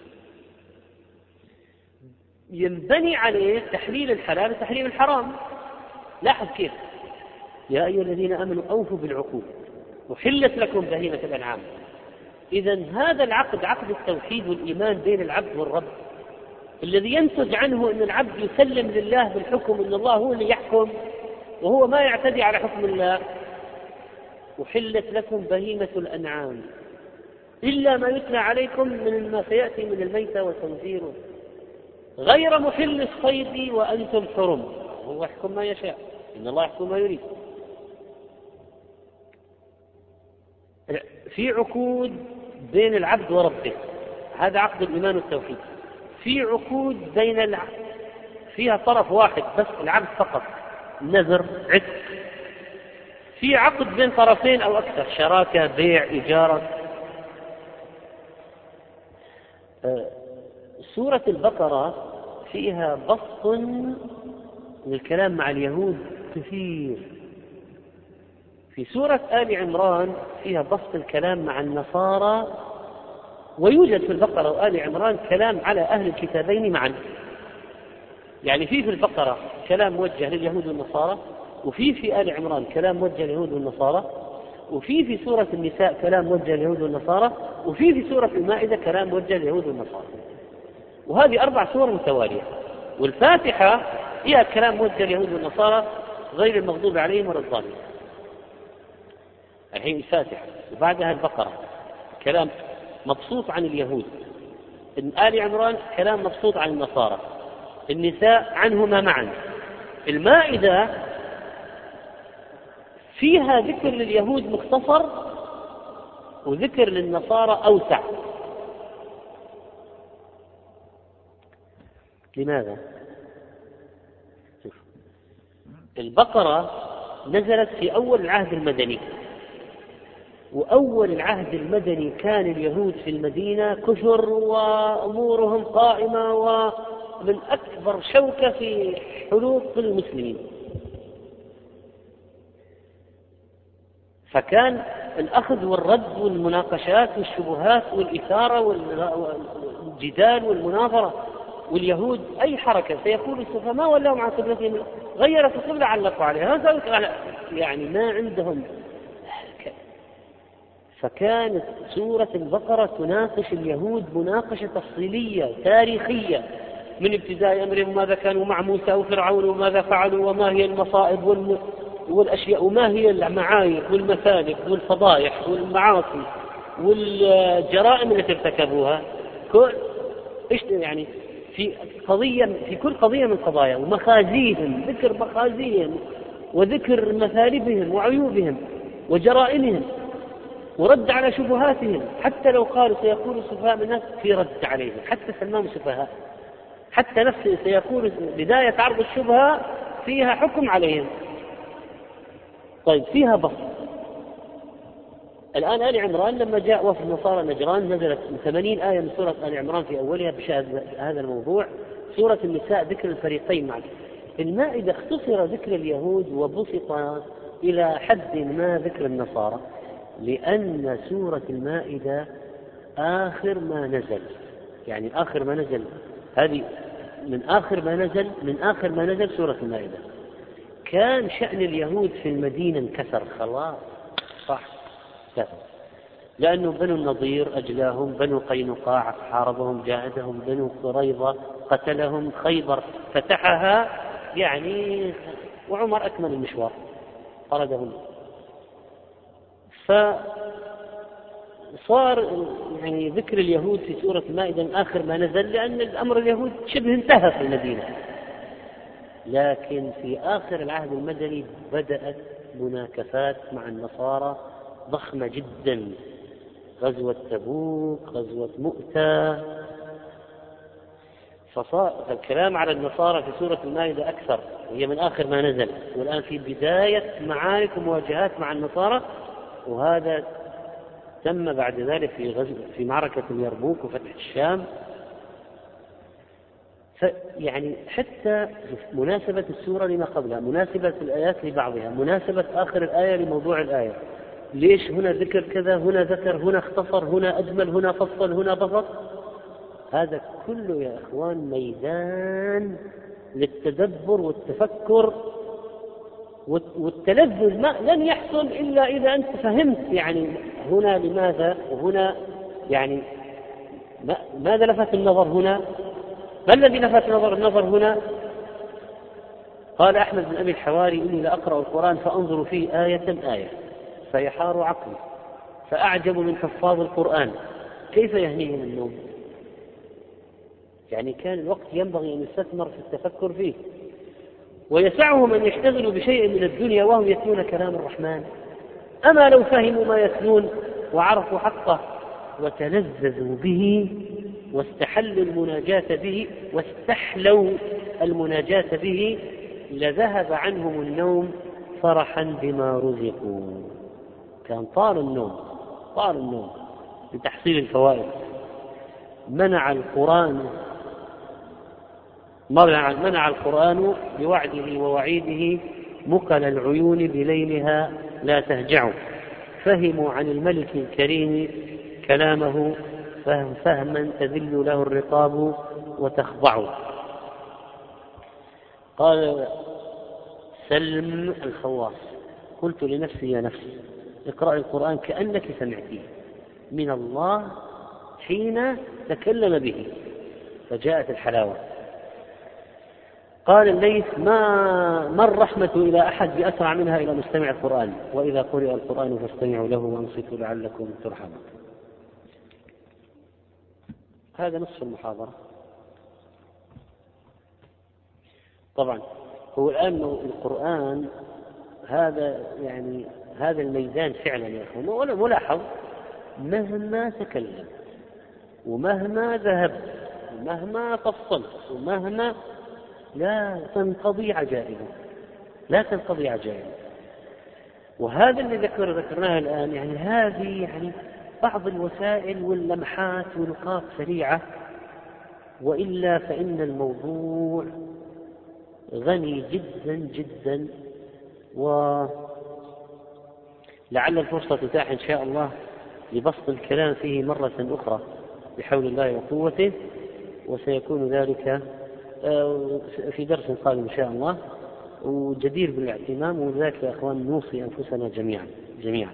ينبني عليه تحليل الحلال وتحريم الحرام. لاحظ كيف يا أيها الذين آمنوا أوفوا بالعقود وحلت لكم بهيمة الأنعام. إذن هذا العقد، عقد التوحيد والإيمان بين العبد والرب، الذي ينتج عنه أن العبد يسلم لله بالحكم، أن الله هو اللي يحكم وهو ما يعتدي على حكم الله. وحلت لكم بهيمة الأنعام إلا ما يتلى عليكم من ما سيأتي من الميتة والخنزير غير محل الصيد وأنتم حرم. هو يحكم ما يشاء، إن الله يحكم ما يريد. في عقود بين العبد وربه، هذا عقد الإيمان والتوحيد. في عقود بين فيها طرف واحد بس، العبد فقط، نذر، عتق. في عقد بين طرفين أو أكثر، شراكة، بيع، إجارة. سورة البقرة فيها بسط للكلام مع اليهود كثير. في سورة آل عمران فيها بسط الكلام مع النصارى، ويوجد في البقرة وآل عمران كلام على أهل الكتابين معا. يعني في البقرة كلام موجه لليهود والنصارى، وفي آل عمران كلام موجه لليهود والنصارى، وفي سورة النساء كلام موجه لليهود والنصارى، وفي سورة المائدة كلام موجه لليهود والنصارى. وهذه 4 سور متوالية. والفاتحة فيها كلام موجه لليهود والنصارى غير المغضوب عليهم ولا الضالين. الحين الفاتحة وبعدها البقرة كلام مبسوط عن اليهود، آل عمران كلام مبسوط عن النصارى، النساء عنهما معا. المائدة فيها ذكر لليهود مختصر وذكر للنصارى أوسع. لماذا؟ البقرة نزلت في أول العهد المدني، وأول العهد المدني كان اليهود في المدينة كثر وأمورهم قائمة ومن أكبر شوكة في حروب المسلمين. فكان الأخذ والرد والمناقشات والشبهات والإثارة والجدال والمناظرة. واليهود أي حركة سيقول السفهاء ما ولوا عن قبلتهم، غيرت القبلة علقوا عليها، يعني ما عندهم. فكانت سورة البقرة تناقش اليهود مناقشة تفصيلية تاريخية، من ابتداء أمرهم ماذا كانوا مع موسى وفرعون وماذا فعلوا وما هي المصائب والأشياء وما هي المعايب والمثالب والفضائح والمعاصي والجرائم التي ارتكبوها. يعني في كل قضية من قضايا ومخازيهم، ذكر مخازيهم وذكر مثالبهم وعيوبهم وجرائمهم ورد على شبهاتهم. حتى لو قالوا سيقول السفهاء من الناس في رد عليهم، حتى سماهم سفهاء، حتى نفسه سيكون بداية عرض الشبهة فيها حكم عليهم. طيب فيها بسط. الآن آل عمران لما جاء وفد نصارى نجران نزلت 80 آية من سورة آل عمران في أولها بشأن هذا الموضوع. سورة النساء ذكر الفريقين معا. المائدة اختصر ذكر اليهود وبسط إلى حد ما ذكر النصارى، لأن سورة المائدة آخر ما نزل، يعني آخر ما نزل، هذه من آخر ما نزل سورة المائدة. كان شأن اليهود في المدينة انكسر خلاص، صح، لأنه بنو النضير أجلاهم، بنو قينقاع حاربهم جاهدهم، بنو قريظة قتلهم، خيبر فتحها، يعني وعمر أكمل المشوار طردهم. فصار يعني ذكر اليهود في سورة المائدة آخر ما نزل، لأن الأمر اليهود شبه انتهى في المدينة. لكن في آخر العهد المدني بدأت مناكفات مع النصارى ضخمة جدا، غزوة تبوك، غزوة مؤتة. فصار الكلام على النصارى في سورة المائدة أكثر، وهي من آخر ما نزل، والآن في بداية معارك ومواجهات مع النصارى. وهذا تم بعد ذلك في معركة اليرموك وفتح الشام. يعني حتى مناسبة السورة لما قبلها، مناسبة الآيات لبعضها، مناسبة آخر الآية لموضوع الآية. ليش هنا ذكر كذا، هنا ذكر، هنا اختصر، هنا أجمل، هنا فصل، هنا بسط. هذا كله يا أخوان ميدان للتدبر والتفكر والتلذذ. لن يحصل إلا إذا أنت فهمت يعني هنا لماذا، وهنا يعني ماذا لفت النظر هنا، ما الذي لفت النظر هنا. قال أحمد بن أبي الحواري: إني لأقرأ القرآن فأنظر فيه آية فيحار عقلي، فأعجب من حفاظ القرآن كيف يهنيهم النوم. يعني كان الوقت ينبغي أن يستثمر في التفكر فيه، ويسعهم أن يشتغلوا بشيء من الدنيا وهم يتلون كلام الرحمن. أما لو فهموا ما يتلون وعرفوا حقه وتلذذوا به واستحلوا المناجاة به واستحلوا المناجاة به لذهب عنهم النوم فرحا بما رزقوا. كان طال النوم لتحصيل الفوائد. منع القرآن منع القرآن بوعده ووعيده مقل العيون بليلها لا تهجع. فهموا عن الملك الكريم كلامه فهما تذل له الرقاب وتخضع. قال سلم الخواص: قلت لنفسي يا نفس اقرأ القرآن كأنك سمعتيه من الله حين تكلم به، فجاءت الحلاوة. قال الليث: ما الرحمة إلى أحد بأسرع منها إلى مستمع القرآن، وإذا قرئ القرآن فاستمعوا له وأنصتوا لعلكم ترحمون. هذا نصف المحاضرة. طبعا هو الآن القرآن هذا الميدان فعلا يا أخوان، ولا ملاحظ مهما تكلم ومهما ذهب ومهما فصل ومهما لا تنقضي عجائبه، لا تنقضي عجائبه. وهذا اللي ذكرناه الآن، هذه بعض الوسائل واللمحات ونقاط سريعة، وإلا فإن الموضوع غني جدا جدا، ولعل الفرصة تتاح إن شاء الله لبسط الكلام فيه مرة أخرى بحول الله وقوته، وسيكون ذلك في درس قادم إن شاء الله، وجدير بالاهتمام. وذلك يا أخوان نوصي أنفسنا جميعا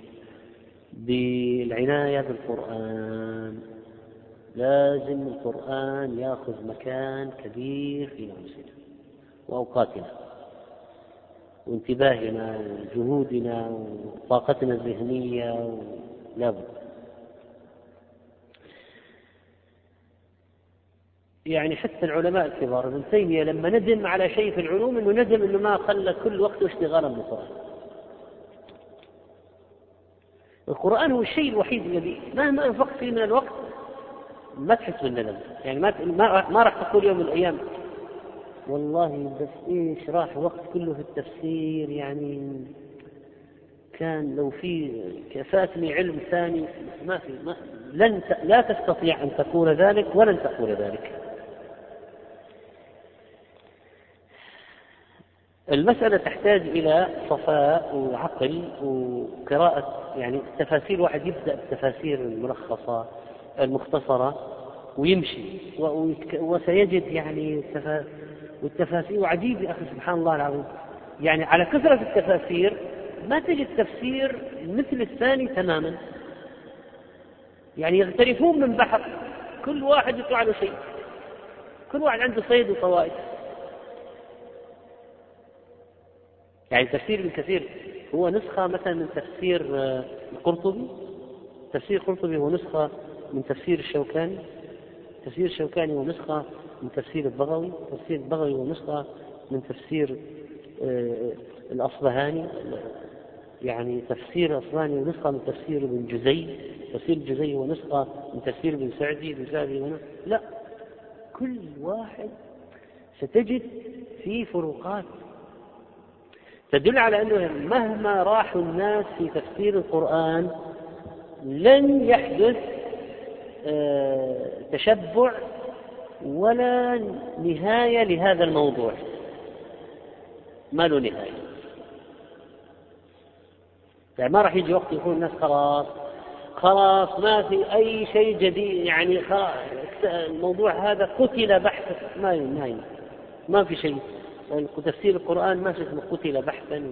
بالعناية بالقرآن. لازم القرآن يأخذ مكان كبير في نفسنا وأوقاتنا وانتباهنا وجهودنا وطاقتنا الذهنية، لابد. حتى العلماء الكبار ابن تيمية لما ندم على شيء في العلوم انه ندم انه ما خلى كل وقته اشتغالا بالقرآن. القرآن هو الشيء الوحيد الذي مهما انفقت فيه من الوقت ما تحس بالندم. ما راح تقول يوم من الايام والله بس ايش راح وقت كله في التفسير، كان لو في كفاتني علم ثاني. لا تستطيع ان تقول ذلك ولن تقول ذلك. المسألة تحتاج إلى صفاء وعقل وقراءة، التفاسير. واحد يبدأ بالتفاسير الملخصة المختصرة ويمشي وسيجد والتفاسير. وعجيب يا أخي سبحان الله العظيم، على كثرة التفاسير ما تجد تفسير مثل الثاني تماما. يغترفون من بحر، كل واحد يطلع له شيء، كل واحد عنده صيد وطوائف. تفسير ابن كثير هو نسخة مثلا من تفسير القرطبي. تفسير القرطبي هو نسخة من تفسير الشوكاني. تفسير الشوكاني هو نسخة من تفسير البغوي. تفسير البغوي هو نسخة من تفسير الأصبهاني. تفسير الأصبهاني هو نسخة من تفسير ابن جزي. تفسير الجزي هو نسخة من تفسير ابن سعدي. لا، كل واحد ستجد فيه فروقات تدل على أنه مهما راحوا الناس في تفسير القرآن لن يحدث تشبع ولا نهاية لهذا الموضوع. ما له نهاية. ما راح يجي وقت يقول الناس خلاص ما في أي شيء جديد، الموضوع هذا قتل بحثا. ما في شيء. تفسير القرآن ما اسمه قتل بحثا،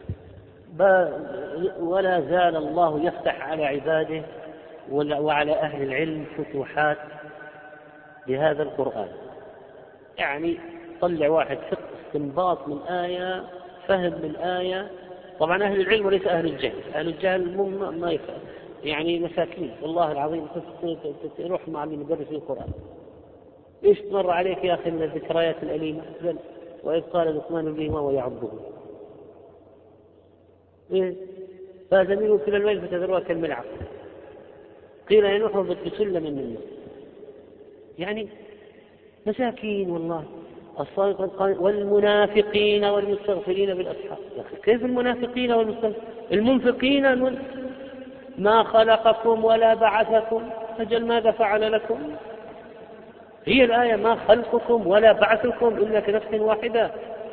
ولا زال الله يفتح على عباده وعلى أهل العلم فتوحات بهذا القرآن. طلع واحد فقه استنباط من آية، فهم من آية. طبعا أهل العلم وليس أهل الجهل. أهل الجهل ما يفهم، مساكين والله العظيم. تروح مع اللي مدرس القرآن، إيش تمر عليك يا أخي من الذكريات الأليمة؟ وإذ قال لقمان لابنه وهو يعظه فاز منه كل الليل فتذروها كالملعق، قيل يا نوح اهبط بسلم من الناس. مساكين والله. والمنافقين والمستغفرين بالأسحار. يا أخي كيف المنافقين المنفقين ما خلقكم ولا بعثكم، أجل ماذا فعل لكم؟ هي الآية ما خلقكم ولا بعثكم إلا كنفس واحدة.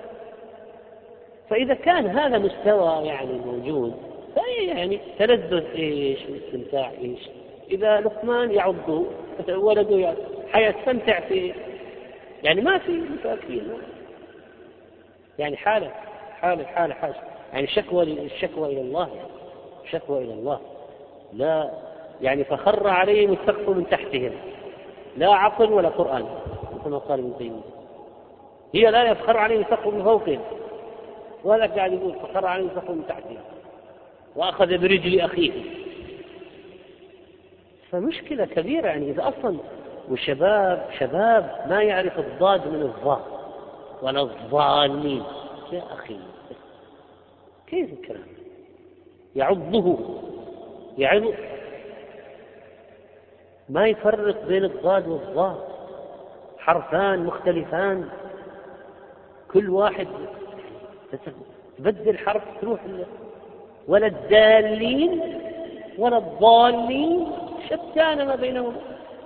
فإذا كان هذا مستوى يعني موجود، فهي يعني تلذذ إيش واستمتاع إيش؟ إذا لقمان يعض ولده حيستمتع في، يعني ما في متأكد، يعني حالة يعني الشكوى إلى الله، شكوى إلى الله، لا يعني فخر عليهم السقف من تحتهم، لا عقل ولا قرآن كما قال ابن تيمية. هي لا يفخر عليهم السقف من فوقهم، ولا قاعد يقول فخر عليهم السقف من تحتهم وأخذ برجل أخيه. فمشكلة كبيرة يعني إذا أصلا وشباب ما يعرف الضاد من الظاء ولا الظالمين. يا أخي كيف الكلام؟ يعضه ما يفرق بين الضاد والظاء، حرفان مختلفان، كل واحد تبدل حرف تروح ولا الدالين ولا الضالين، شتان ما بينهم.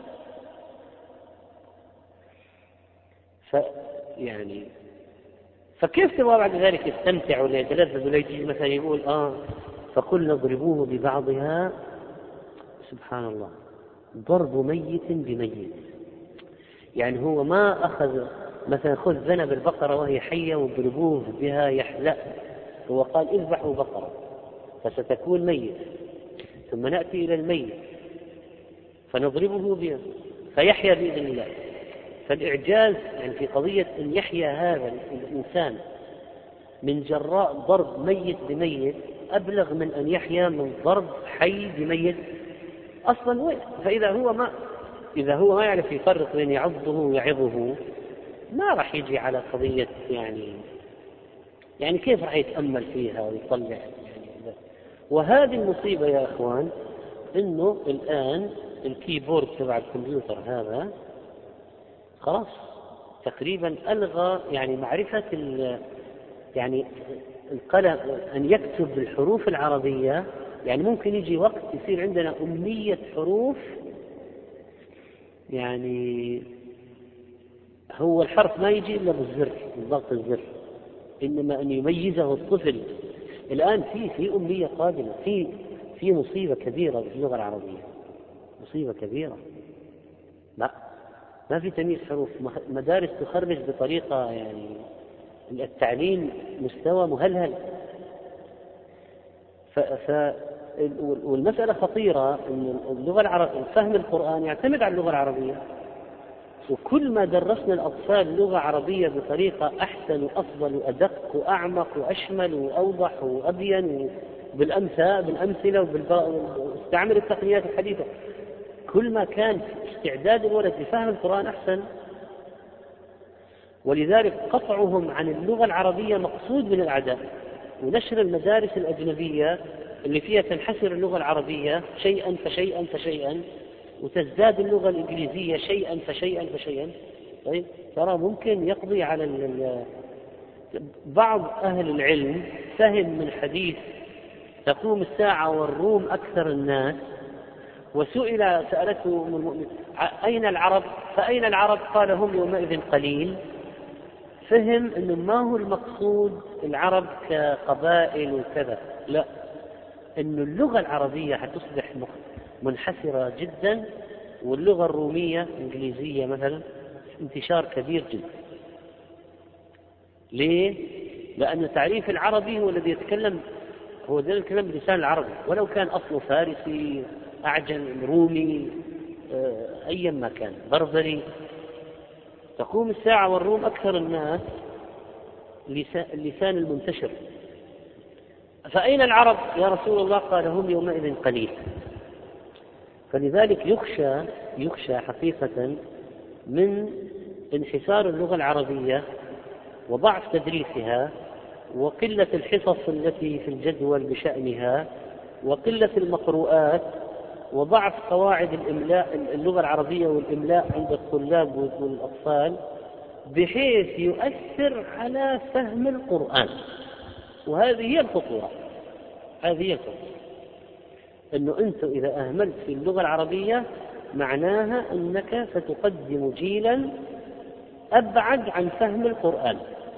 فكيف تبغى بعد ذلك يستمتع ولا يتلذذ ولا يجي مثلا يقول فقلنا اضربوه ببعضها؟ سبحان الله، ضرب ميت بميت. يعني هو ما أخذ مثلا خذ ذنب البقرة وهي حية واضربوه بها يحلأ، هو قال اذبحوا بقرة فستكون ميت، ثم نأتي إلى الميت فنضربه بها فيحيا بإذن الله. فالإعجاز يعني في قضية أن يحيا هذا الإنسان من جراء ضرب ميت بميت أبلغ من أن يحيا من ضرب حي بميت أصلا. فإذا هو ما يعرف يفرق بين يعضه ويعظه، ما راح يجي على قضية يعني كيف راح يتأمل فيها ويطلع يعني. وهذه المصيبة يا أخوان، إنه الآن الكيبورد تبع الكمبيوتر هذا خلاص تقريبا ألغى يعني معرفة يعني القلم أن يكتب بالحروف العربية. يعني ممكن يجي وقت يصير عندنا أمية حروف، يعني هو الحرف ما يجي إلا بالزر، بالضغط الزر، إنما أن يميزه الطفل. الآن في أمية قادمة، في مصيبة كبيرة في اللغة العربية، مصيبة كبيرة. لا ما في تمييز حروف، مدارس تخرج بطريقة يعني التعليم مستوى مهلهل. والمسألة خطيرة، أن اللغة العربية فهم القرآن يعتمد على اللغة العربية، وكل ما درسنا الأطفال لغة عربية بطريقة أحسن وأفضل وأدق وأعمق وأشمل وأوضح وأبين بالأمثلة واستعمل التقنيات الحديثة، كل ما كان استعداد الولد لفهم القرآن أحسن. ولذلك قطعهم عن اللغة العربية مقصود من الأعداء، ونشر المدارس الأجنبية اللي فيها تنحسر اللغة العربية شيئا فشيئا وتزداد اللغة الإنجليزية شيئا فشيئا. طيب ترى ممكن يقضي على بعض أهل العلم فهم من حديث تقوم الساعة والروم أكثر الناس، سألته أم المؤمنين أين العرب؟ فأين العرب؟ قال هم يومئذ قليل. فهم أنه ما هو المقصود العرب كقبائل وكذا، لا، أن اللغة العربية حتصبح منحسرة جدا، واللغة الرومية الإنجليزية مثلا انتشار كبير جدا. ليه؟ لأن تعريف العربي هو الذي يتكلم، هو ذلك الكلام باللسان العربي، ولو كان أصله فارسي أعجم رومي أيا ما كان بربري. تقوم الساعة والروم أكثر الناس، اللسان المنتشر. فأين العرب يا رسول الله؟ قال هم يومئذ قليل. فلذلك يخشى حقيقة من انحسار اللغة العربية وضعف تدريسها وقلة الحصص التي في الجدول بشأنها وقلة المقروءات وضعف قواعد الإملاء اللغة العربية والإملاء عند الطلاب والأطفال، بحيث يؤثر على فهم القرآن. وهذه هي الخطورة، أنه أنت إذا أهملت في اللغة العربية معناها أنك ستقدم جيلا أبعد عن فهم القرآن.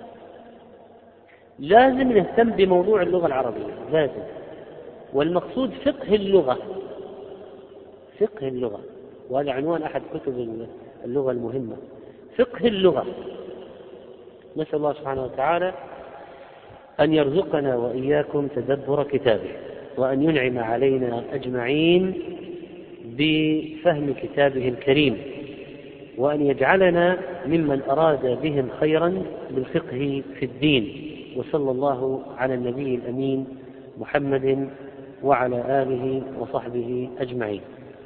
لازم نهتم بموضوع اللغة العربية، لازم. والمقصود فقه اللغة، فقه اللغة، وهذا عنوان أحد كتب اللغة المهمة، فقه اللغة. نسأل الله سبحانه وتعالى أن يرزقنا وإياكم تدبر كتابه، وأن ينعم علينا أجمعين بفهم كتابه الكريم، وأن يجعلنا ممن أراد بهم خيرا بالفقه في الدين. وصلى الله على النبي الأمين محمد وعلى آله وصحبه أجمعين.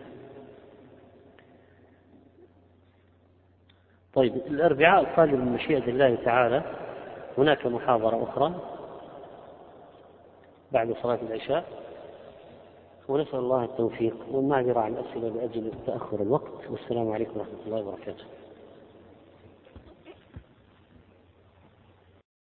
طيب، الأربعاء القادم من مشيئة الله تعالى هناك محاضرة أخرى بعد صلاة العشاء، ونسأل الله التوفيق والمعذرة عن الأسئلة لأجل تأخر الوقت. والسلام عليكم ورحمة الله وبركاته.